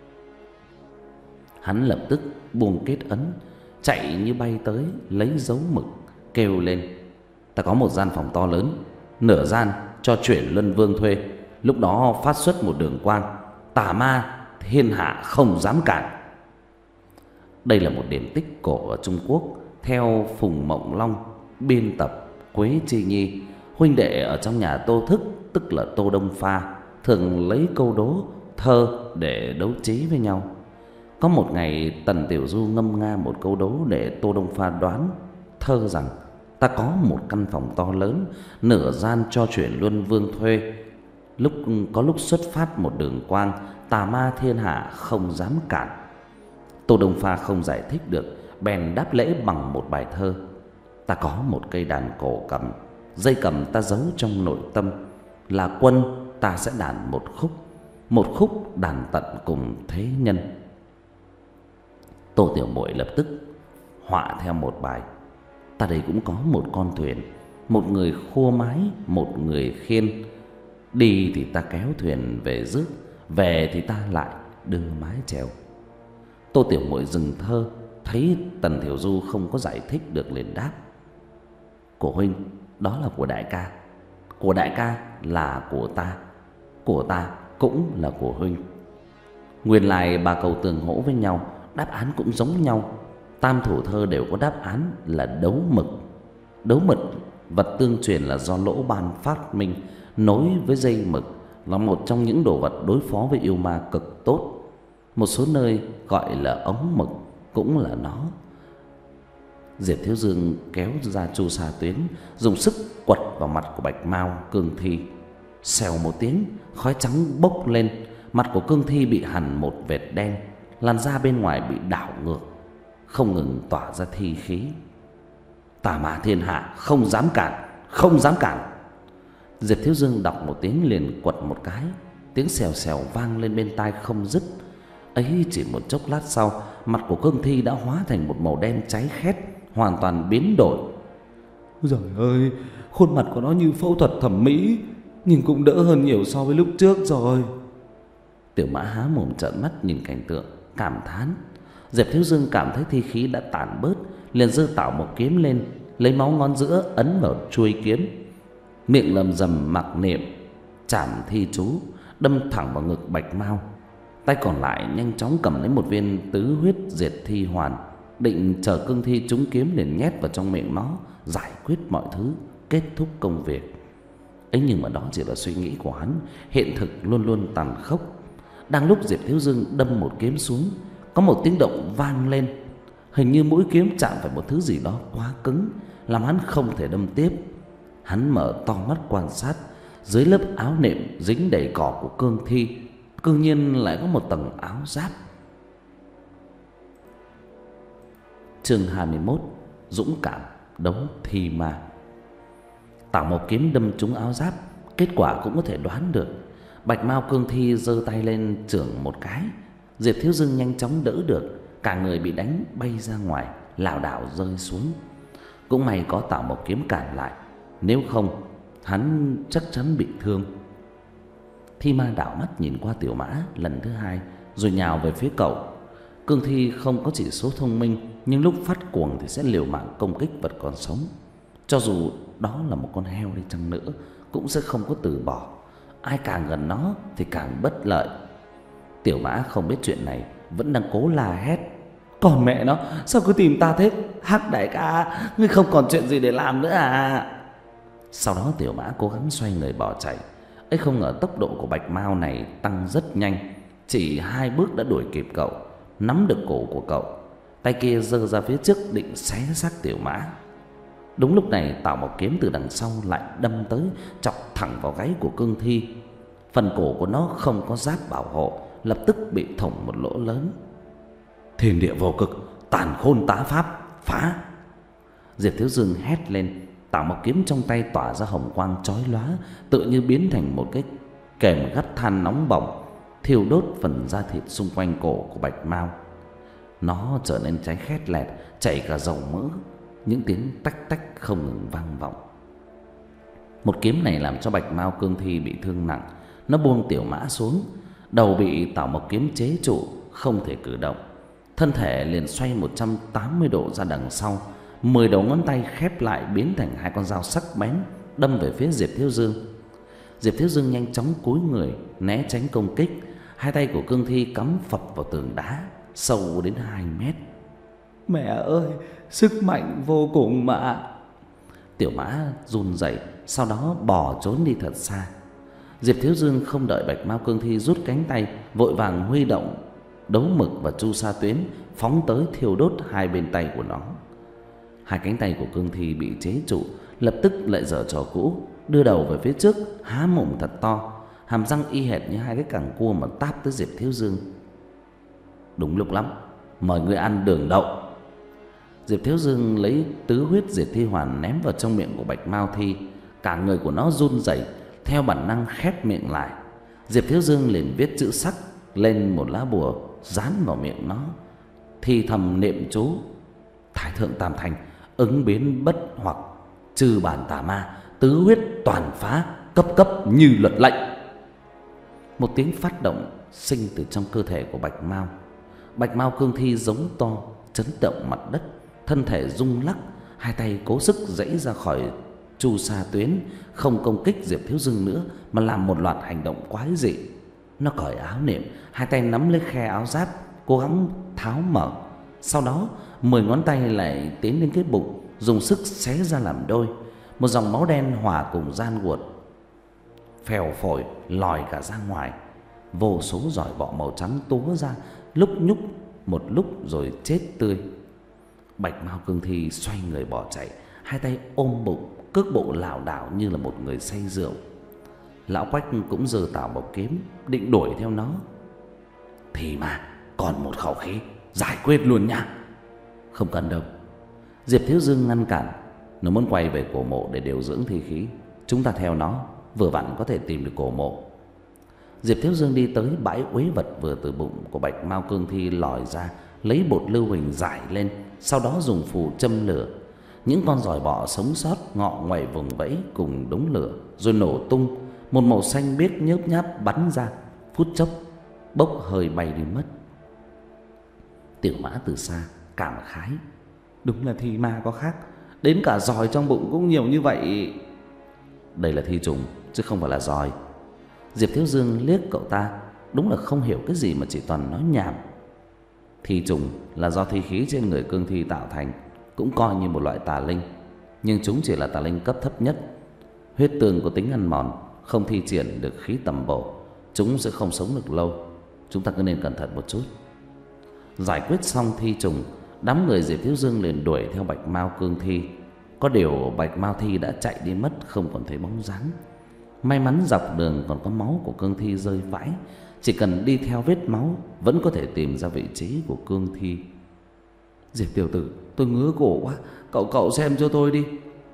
Hắn lập tức buông kết ấn, chạy như bay tới lấy dấu mực, kêu lên. Ta có một gian phòng to lớn, nửa gian cho chuyển Luân Vương thuê, lúc đó phát xuất một đường quang, tà ma thiên hạ không dám cản. Đây là một điển tích cổ ở Trung Quốc, theo Phùng Mộng Long biên tập, Quế Chi Nhi, huynh đệ ở trong nhà Tô Thức, tức là Tô Đông Pha, thường lấy câu đố thơ để đấu trí với nhau. Có một ngày Tần Tiểu Du ngâm nga một câu đố để Tô Đông Pha đoán thơ rằng: ta có một căn phòng to lớn, nửa gian cho chuyển Luân Vương thuê, lúc có lúc xuất phát một đường quang, tà ma thiên hạ không dám cản. Tô Đông Pha không giải thích được, bèn đáp lễ bằng một bài thơ: ta có một cây đàn cổ cầm, dây cầm ta giấu trong nội tâm, là quân ta sẽ đàn một khúc, một khúc đàn tận cùng thế nhân. Tô Tiểu Muội lập tức họa theo một bài: ta đây cũng có một con thuyền, một người khua mái, một người khiên, đi thì ta kéo thuyền về rước, về thì ta lại đưa mái chèo. Tô Tiểu Muội dừng thơ, thấy Tần Tiểu Du không có giải thích được liền đáp: của huynh đó là của đại ca, của đại ca là của ta, của ta cũng là của huynh. Nguyên lai ba câu tương hỗ với nhau, đáp án cũng giống nhau. Tam thủ thơ đều có đáp án là đấu mực. Đấu mực, vật tương truyền là do Lỗ Ban phát minh, nối với dây mực, là một trong những đồ vật đối phó với yêu ma cực tốt. Một số nơi gọi là ống mực, cũng là nó. Diệp Thiếu Dương kéo ra chu sa tuyến, dùng sức quật vào mặt của Bạch Mao cương thi. Xèo một tiếng, khói trắng bốc lên, mặt của cương thi bị hằn một vệt đen, làn da bên ngoài bị đảo ngược, không ngừng tỏa ra thi khí. Tà ma thiên hạ không dám cản, không dám cản. Diệp Thiếu Dương đọc một tiếng liền quật một cái, tiếng xèo xèo vang lên bên tai không dứt. Ấy chỉ một chốc lát sau, mặt của cương thi đã hóa thành một màu đen cháy khét, hoàn toàn biến đổi. Trời ơi, khuôn mặt của nó như phẫu thuật thẩm mỹ, nhưng cũng đỡ hơn nhiều so với lúc trước rồi. Tiểu Mã há mồm trợn mắt nhìn cảnh tượng, cảm thán. Diệp Thiếu Dương cảm thấy thi khí đã tản bớt, liền giơ Tảo Mộc kiếm lên, lấy máu ngón giữa ấn vào chuôi kiếm, miệng lầm rầm mặc niệm, chảm thi chú, đâm thẳng vào ngực Bạch Mao. Tay còn lại nhanh chóng cầm lấy một viên tứ huyết diệt thi hoàn, định chờ cương thi trúng kiếm liền nhét vào trong miệng nó, giải quyết mọi thứ, kết thúc công việc. Ấy nhưng mà đó chỉ là suy nghĩ của hắn, hiện thực luôn luôn tàn khốc. Đang lúc Diệp Thiếu Dương đâm một kiếm xuống, có một tiếng động vang lên, hình như mũi kiếm chạm phải một thứ gì đó quá cứng, làm hắn không thể đâm tiếp. Hắn mở to mắt quan sát, dưới lớp áo nệm dính đầy cỏ của cương thi, cương nhiên lại có một tầng áo giáp. Chương hai mươi mốt: Dũng cảm đấu thi ma. Tảo Mộc kiếm đâm trúng áo giáp, kết quả cũng có thể đoán được. Bạch Mao Cương Thi giơ tay lên chưởng một cái, Diệp Thiếu Dương nhanh chóng đỡ được, cả người bị đánh bay ra ngoài, lảo đảo rơi xuống. Cũng may có Tảo Mộc kiếm cản lại, nếu không hắn chắc chắn bị thương. Thi Ma đảo mắt nhìn qua Tiểu Mã lần thứ hai, rồi nhào về phía cậu. Cương Thi không có chỉ số thông minh, nhưng lúc phát cuồng thì sẽ liều mạng công kích vật còn sống. Cho dù đó là một con heo đi chăng nữa, cũng sẽ không có từ bỏ. Ai càng gần nó thì càng bất lợi. Tiểu Mã không biết chuyện này, vẫn đang cố la hét: Còn mẹ nó, sao cứ tìm ta thế? Hắc đại ca, ngươi không còn chuyện gì để làm nữa à? Sau đó Tiểu Mã cố gắng xoay người bỏ chạy. Ấy không ngờ tốc độ của Bạch Mao này tăng rất nhanh, chỉ hai bước đã đuổi kịp cậu, nắm được cổ của cậu, tay kia giơ ra phía trước định xé xác Tiểu Mã. Đúng lúc này Tảo Mộc kiếm từ đằng sau lại đâm tới, chọc thẳng vào gáy của Cương Thi. Phần cổ của nó không có giáp bảo hộ, lập tức bị thủng một lỗ lớn. Thiên địa vô cực, tàn khôn tá pháp, phá! Diệp Thiếu Dương hét lên. Tảo Mộc kiếm trong tay tỏa ra hồng quang chói lóa, tựa như biến thành một cái kềm gắt than nóng bỏng, thiêu đốt phần da thịt xung quanh cổ của Bạch Mao. Nó trở nên cháy khét lẹt, chảy cả dầu mỡ, những tiếng tách tách không ngừng vang vọng. Một kiếm này làm cho Bạch Mao Cương Thi bị thương nặng, nó buông Tiểu Mã xuống, đầu bị Tảo Mộc kiếm chế trụ, không thể cử động. Thân thể liền xoay một trăm tám mươi độ ra đằng sau, mười đầu ngón tay khép lại biến thành hai con dao sắc bén, đâm về phía Diệp Thiếu Dương. Diệp Thiếu Dương nhanh chóng cúi người né tránh công kích, hai tay của Cương Thi cắm phập vào tường đá sâu đến hai mét. Mẹ ơi, sức mạnh vô cùng mà! Tiểu Mã run rẩy, sau đó bò trốn đi thật xa. Diệp Thiếu Dương không đợi Bạch Mao Cương Thi rút cánh tay, vội vàng huy động đấu mực và chu sa tuyến phóng tới thiêu đốt hai bên tay của nó. Hai cánh tay của Cương Thi bị chế trụ, lập tức lại giở trò cũ, đưa đầu về phía trước, há mồm thật to, hàm răng y hệt như hai cái cẳng cua mà táp tới Diệp Thiếu Dương. Đúng lúc lắm, mời ngươi ăn đường đậu. Diệp Thiếu Dương lấy tứ huyết diệt thi hoàn ném vào trong miệng của Bạch Mao Thi, cả người của nó run rẩy, theo bản năng khép miệng lại. Diệp Thiếu Dương liền viết chữ sắc lên một lá bùa dán vào miệng nó, thì thầm niệm chú: Thái thượng tam thanh, ứng biến bất hoặc, trừ bản tà ma, tứ huyết toàn phá, cấp cấp như luật lệnh. Một tiếng phát động sinh từ trong cơ thể của Bạch Mao. Bạch Mao Cương Thi giống to, chấn động mặt đất, thân thể rung lắc, hai tay cố sức giãy ra khỏi chu sa tuyến, không công kích Diệp Thiếu Dương nữa, mà làm một loạt hành động quái dị. Nó cởi áo niệm, hai tay nắm lấy khe áo giáp, cố gắng tháo mở. Sau đó mười ngón tay lại tiến đến cái bụng, dùng sức xé ra làm đôi. Một dòng máu đen hòa cùng gian guột phèo phổi lòi cả ra ngoài. Vô số giỏi bọ màu trắng túa ra, lúc nhúc một lúc rồi chết tươi. Bạch Mao Cương Thi xoay người bỏ chạy, hai tay ôm bụng, cước bộ lảo đảo như là một người say rượu. Lão Quách cũng giơ Tảo Mộc kiếm định đuổi theo nó. Thì mà còn một khẩu khí, giải quyết luôn nha. Không cần đâu. Diệp Thiếu Dương ngăn cản. Nó muốn quay về cổ mộ để điều dưỡng thi khí, chúng ta theo nó, vừa vặn có thể tìm được cổ mộ. Diệp Thiếu Dương đi tới bãi uế vật vừa từ bụng của Bạch Mao Cương Thi lòi ra, lấy bột lưu huỳnh rải lên, sau đó dùng phù châm lửa. Những con giỏi bọ sống sót ngọ ngoậy vùng vẫy cùng đống lửa, rồi nổ tung. Một màu xanh biếc nhớp nháp bắn ra, phút chốc bốc hơi bay đi mất. Tiểu Mã từ xa cảm khái: Đúng là thi ma có khác, đến cả giỏi trong bụng cũng nhiều như vậy. Đây là thi trùng chứ không phải là giỏi. Diệp Thiếu Dương liếc cậu ta, đúng là không hiểu cái gì mà chỉ toàn nói nhảm. Thi trùng là do thi khí trên người Cương Thi tạo thành, cũng coi như một loại tà linh, nhưng chúng chỉ là tà linh cấp thấp nhất. Huyết tương có tính ăn mòn, không thi triển được khí tầm bổ, chúng sẽ không sống được lâu. Chúng ta cứ nên cẩn thận một chút. Giải quyết xong thi trùng, đám người Diệp Thiếu Dương liền đuổi theo Bạch Mao Cương Thi. Có điều Bạch Mao Thi đã chạy đi mất, không còn thấy bóng dáng. May mắn dọc đường còn có máu của Cương Thi rơi vãi, chỉ cần đi theo vết máu vẫn có thể tìm ra vị trí của Cương Thi. Diệp tiểu tử, tôi ngứa cổ quá, cậu cậu xem cho tôi đi.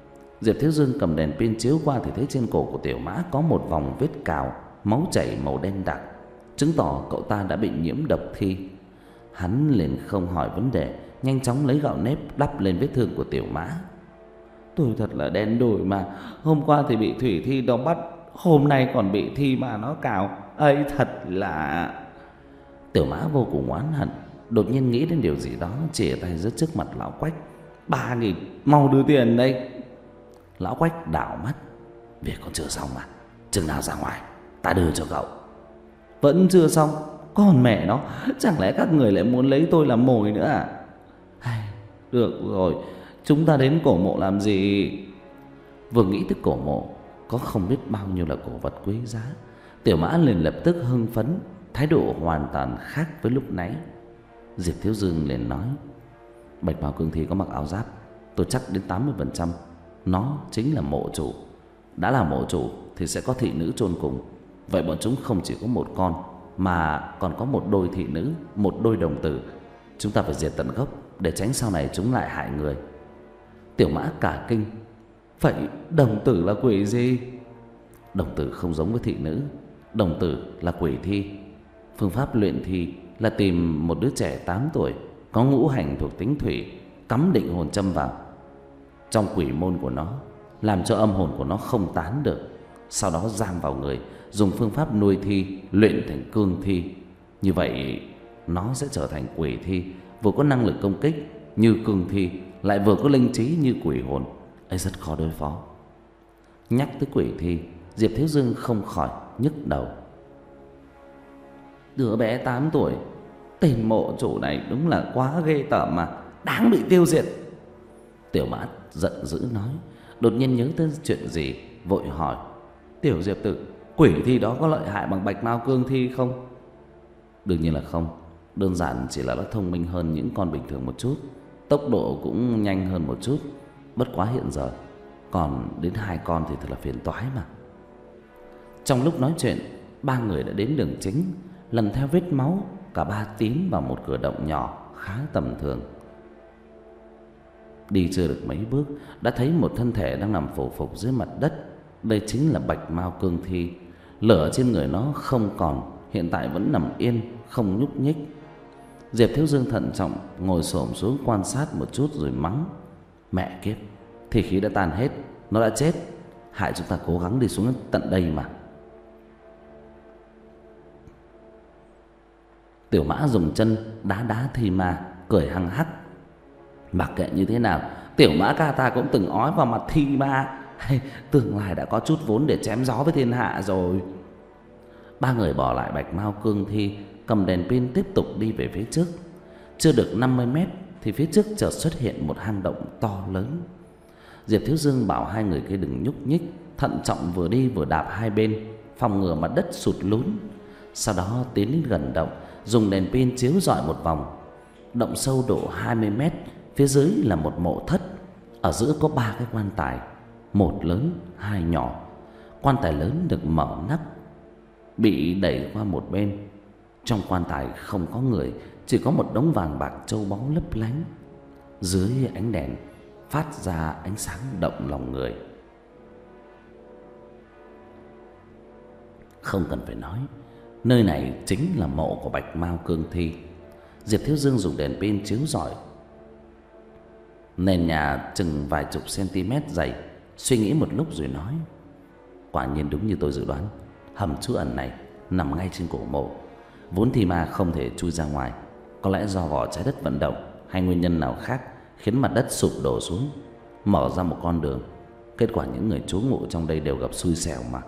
Diệp Thiếu Dương cầm đèn pin chiếu qua thì thấy trên cổ của Tiểu Mã có một vòng vết cào, máu chảy màu đen đặc, chứng tỏ cậu ta đã bị nhiễm độc thi. Hắn liền không hỏi vấn đề, nhanh chóng lấy gạo nếp đắp lên vết thương của Tiểu Mã. Tôi thật là đen đủi mà, hôm qua thì bị thủy thi nó bắt, hôm nay còn bị thi mà nó cào, ấy thật là... Tiểu Mã vô cùng oán hận, đột nhiên nghĩ đến điều gì đó, chìa tay giơ trước mặt lão Quách. Ba nghìn, mau đưa tiền đây. Lão Quách đảo mắt. Việc còn chưa xong mà, chừng nào ra ngoài ta đưa cho cậu. Vẫn chưa xong, còn mẹ nó, chẳng lẽ các người lại muốn lấy tôi làm mồi nữa à? Được rồi, chúng ta đến cổ mộ làm gì? Vừa nghĩ tới cổ mộ có không biết bao nhiêu là cổ vật quý giá, Tiểu Mã liền lập tức hưng phấn, thái độ hoàn toàn khác với lúc nãy. Diệp Thiếu Dương liền nói: Bạch Mao Cương Thi có mặc áo giáp, tôi chắc đến tám mươi phần trăm nó chính là mộ chủ. Đã là mộ chủ thì sẽ có thị nữ chôn cùng. Vậy bọn chúng không chỉ có một con mà còn có một đôi thị nữ, một đôi đồng tử. Chúng ta phải diệt tận gốc để tránh sau này chúng lại hại người. Tiểu Mã cả kinh: Vậy đồng tử là quỷ gì? Đồng tử không giống với thị nữ. Đồng tử là quỷ thi. Phương pháp luyện thi là tìm một đứa trẻ tám tuổi, có ngũ hành thuộc tính thủy, cắm định hồn châm vào trong quỷ môn của nó, làm cho âm hồn của nó không tán được. Sau đó giam vào người, dùng phương pháp nuôi thi luyện thành cương thi. Như vậy nó sẽ trở thành quỷ thi, vừa có năng lực công kích như cương thi, lại vừa có linh trí như quỷ hồn. Ấy rất khó đối phó. Nhắc tới quỷ thi, Diệp Thiếu Dương không khỏi nhức đầu. Đứa bé tám tuổi, tên mộ chủ này đúng là quá ghê tởm mà, đáng bị tiêu diệt. Tiểu Mã giận dữ nói, đột nhiên nhớ tới chuyện gì, vội hỏi: Tiểu Diệp tử, quỷ thi đó có lợi hại bằng Bạch Mao Cương Thi không? Đương nhiên là không. Đơn giản chỉ là nó thông minh hơn những con bình thường một chút, tốc độ cũng nhanh hơn một chút. Bất quá hiện giờ còn đến hai con thì thật là phiền toái mà. Trong lúc nói chuyện, ba người đã đến đường chính. Lần theo vết máu, cả ba tiến vào một cửa động nhỏ khá tầm thường. Đi chưa được mấy bước đã thấy một thân thể đang nằm phù phục dưới mặt đất. Đây chính là Bạch Mao Cương Thi. Lửa trên người nó không còn, hiện tại vẫn nằm yên không nhúc nhích. Diệp Thiếu Dương thận trọng ngồi xổm xuống quan sát một chút rồi mắng: Mẹ kiếp, thì khí đã tan hết, nó đã chết, hại chúng ta cố gắng đi xuống tận đây mà. Tiểu Mã dùng chân đá đá thi ma, cười hăng hắc: Mặc kệ như thế nào, Tiểu Mã ca ta cũng từng ói vào mặt thi ma, tương lai đã có chút vốn để chém gió với thiên hạ rồi. Ba người bỏ lại Bạch Mao Cương Thi, cầm đèn pin tiếp tục đi về phía trước. Chưa được năm mươi mét thì phía trước chợt xuất hiện một hang động to lớn. Diệp Thiếu Dương bảo hai người kia đừng nhúc nhích, thận trọng vừa đi vừa đạp hai bên, phòng ngừa mặt đất sụt lún. Sau đó tiến đến gần động, dùng đèn pin chiếu rọi một vòng. Động sâu độ hai mươi mét, phía dưới là một mộ thất. Ở giữa có ba cái quan tài, một lớn, hai nhỏ. Quan tài lớn được mở nắp, bị đẩy qua một bên. Trong quan tài không có người, chỉ có một đống vàng bạc châu báu lấp lánh. Dưới ánh đèn phát ra ánh sáng động lòng người. Không cần phải nói, nơi này chính là mộ của Bạch Mao Cương Thi. Diệp Thiếu Dương dùng đèn pin chiếu rọi. Nền nhà chừng vài chục cm dày. Suy nghĩ một lúc rồi nói: Quả nhiên đúng như tôi dự đoán, hầm trú ẩn này nằm ngay trên cổ mộ. Vốn thì ma không thể chui ra ngoài, có lẽ do vỏ trái đất vận động hay nguyên nhân nào khác khiến mặt đất sụp đổ xuống, mở ra một con đường. Kết quả những người trú ngụ trong đây đều gặp xui xẻo mà.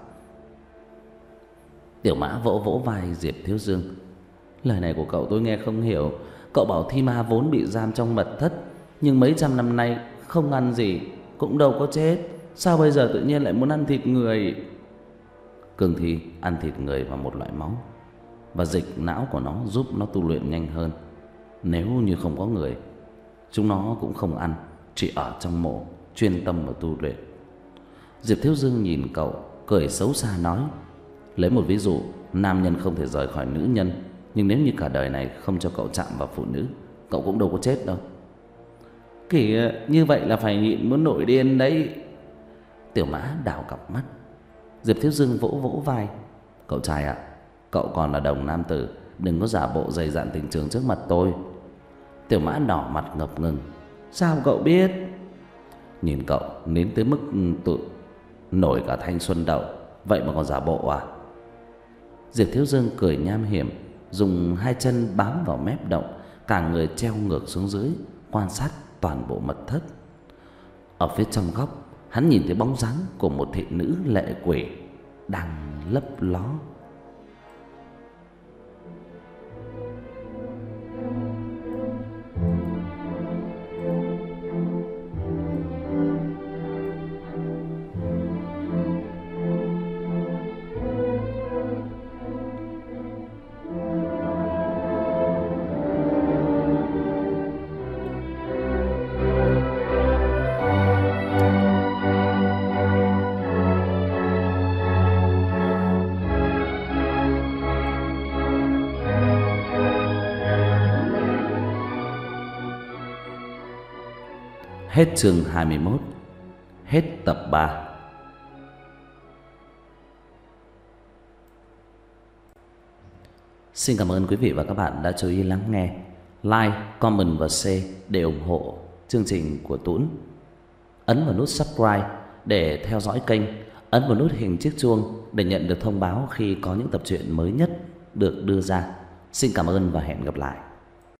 Tiểu Mã vỗ vỗ vai Diệp Thiếu Dương: Lời này của cậu tôi nghe không hiểu. Cậu bảo thi ma vốn bị giam trong mật thất, nhưng mấy trăm năm nay không ăn gì, cũng đâu có chết, sao bây giờ tự nhiên lại muốn ăn thịt người? Cương thi ăn thịt người và một loại máu, và dịch não của nó giúp nó tu luyện nhanh hơn. Nếu như không có người, chúng nó cũng không ăn, chỉ ở trong mộ chuyên tâm vào tu luyện. Diệp Thiếu Dương nhìn cậu, cười xấu xa nói: Lấy một ví dụ, nam nhân không thể rời khỏi nữ nhân, nhưng nếu như cả đời này không cho cậu chạm vào phụ nữ, cậu cũng đâu có chết đâu. Kìa, như vậy là phải nhịn muốn nổi điên đấy. Tiểu Mã đảo cặp mắt. Diệp Thiếu Dương vỗ vỗ vai. Cậu trai ạ, cậu còn là đồng nam tử, đừng có giả bộ dày dạn tình trường trước mặt tôi. Tiểu Mã đỏ mặt ngập ngừng. Sao cậu biết? Nhìn cậu đến tới mức tự nổi cả thanh xuân đậu, vậy mà còn giả bộ à? Diệp Thiếu Dương cười nham hiểm, dùng hai chân bám vào mép động, cả người treo ngược xuống dưới, quan sát toàn bộ mật thất. Ở phía trong góc, hắn nhìn thấy bóng dáng của một thị nữ lệ quỷ đang lấp ló. Hết chương hai mươi mốt. Hết tập ba. Xin cảm ơn quý vị và các bạn đã chú ý lắng nghe. Like, comment và share để ủng hộ chương trình của Tuấn. Ấn vào nút subscribe để theo dõi kênh. Ấn vào nút hình chiếc chuông để nhận được thông báo khi có những tập truyện mới nhất được đưa ra. Xin cảm ơn và hẹn gặp lại.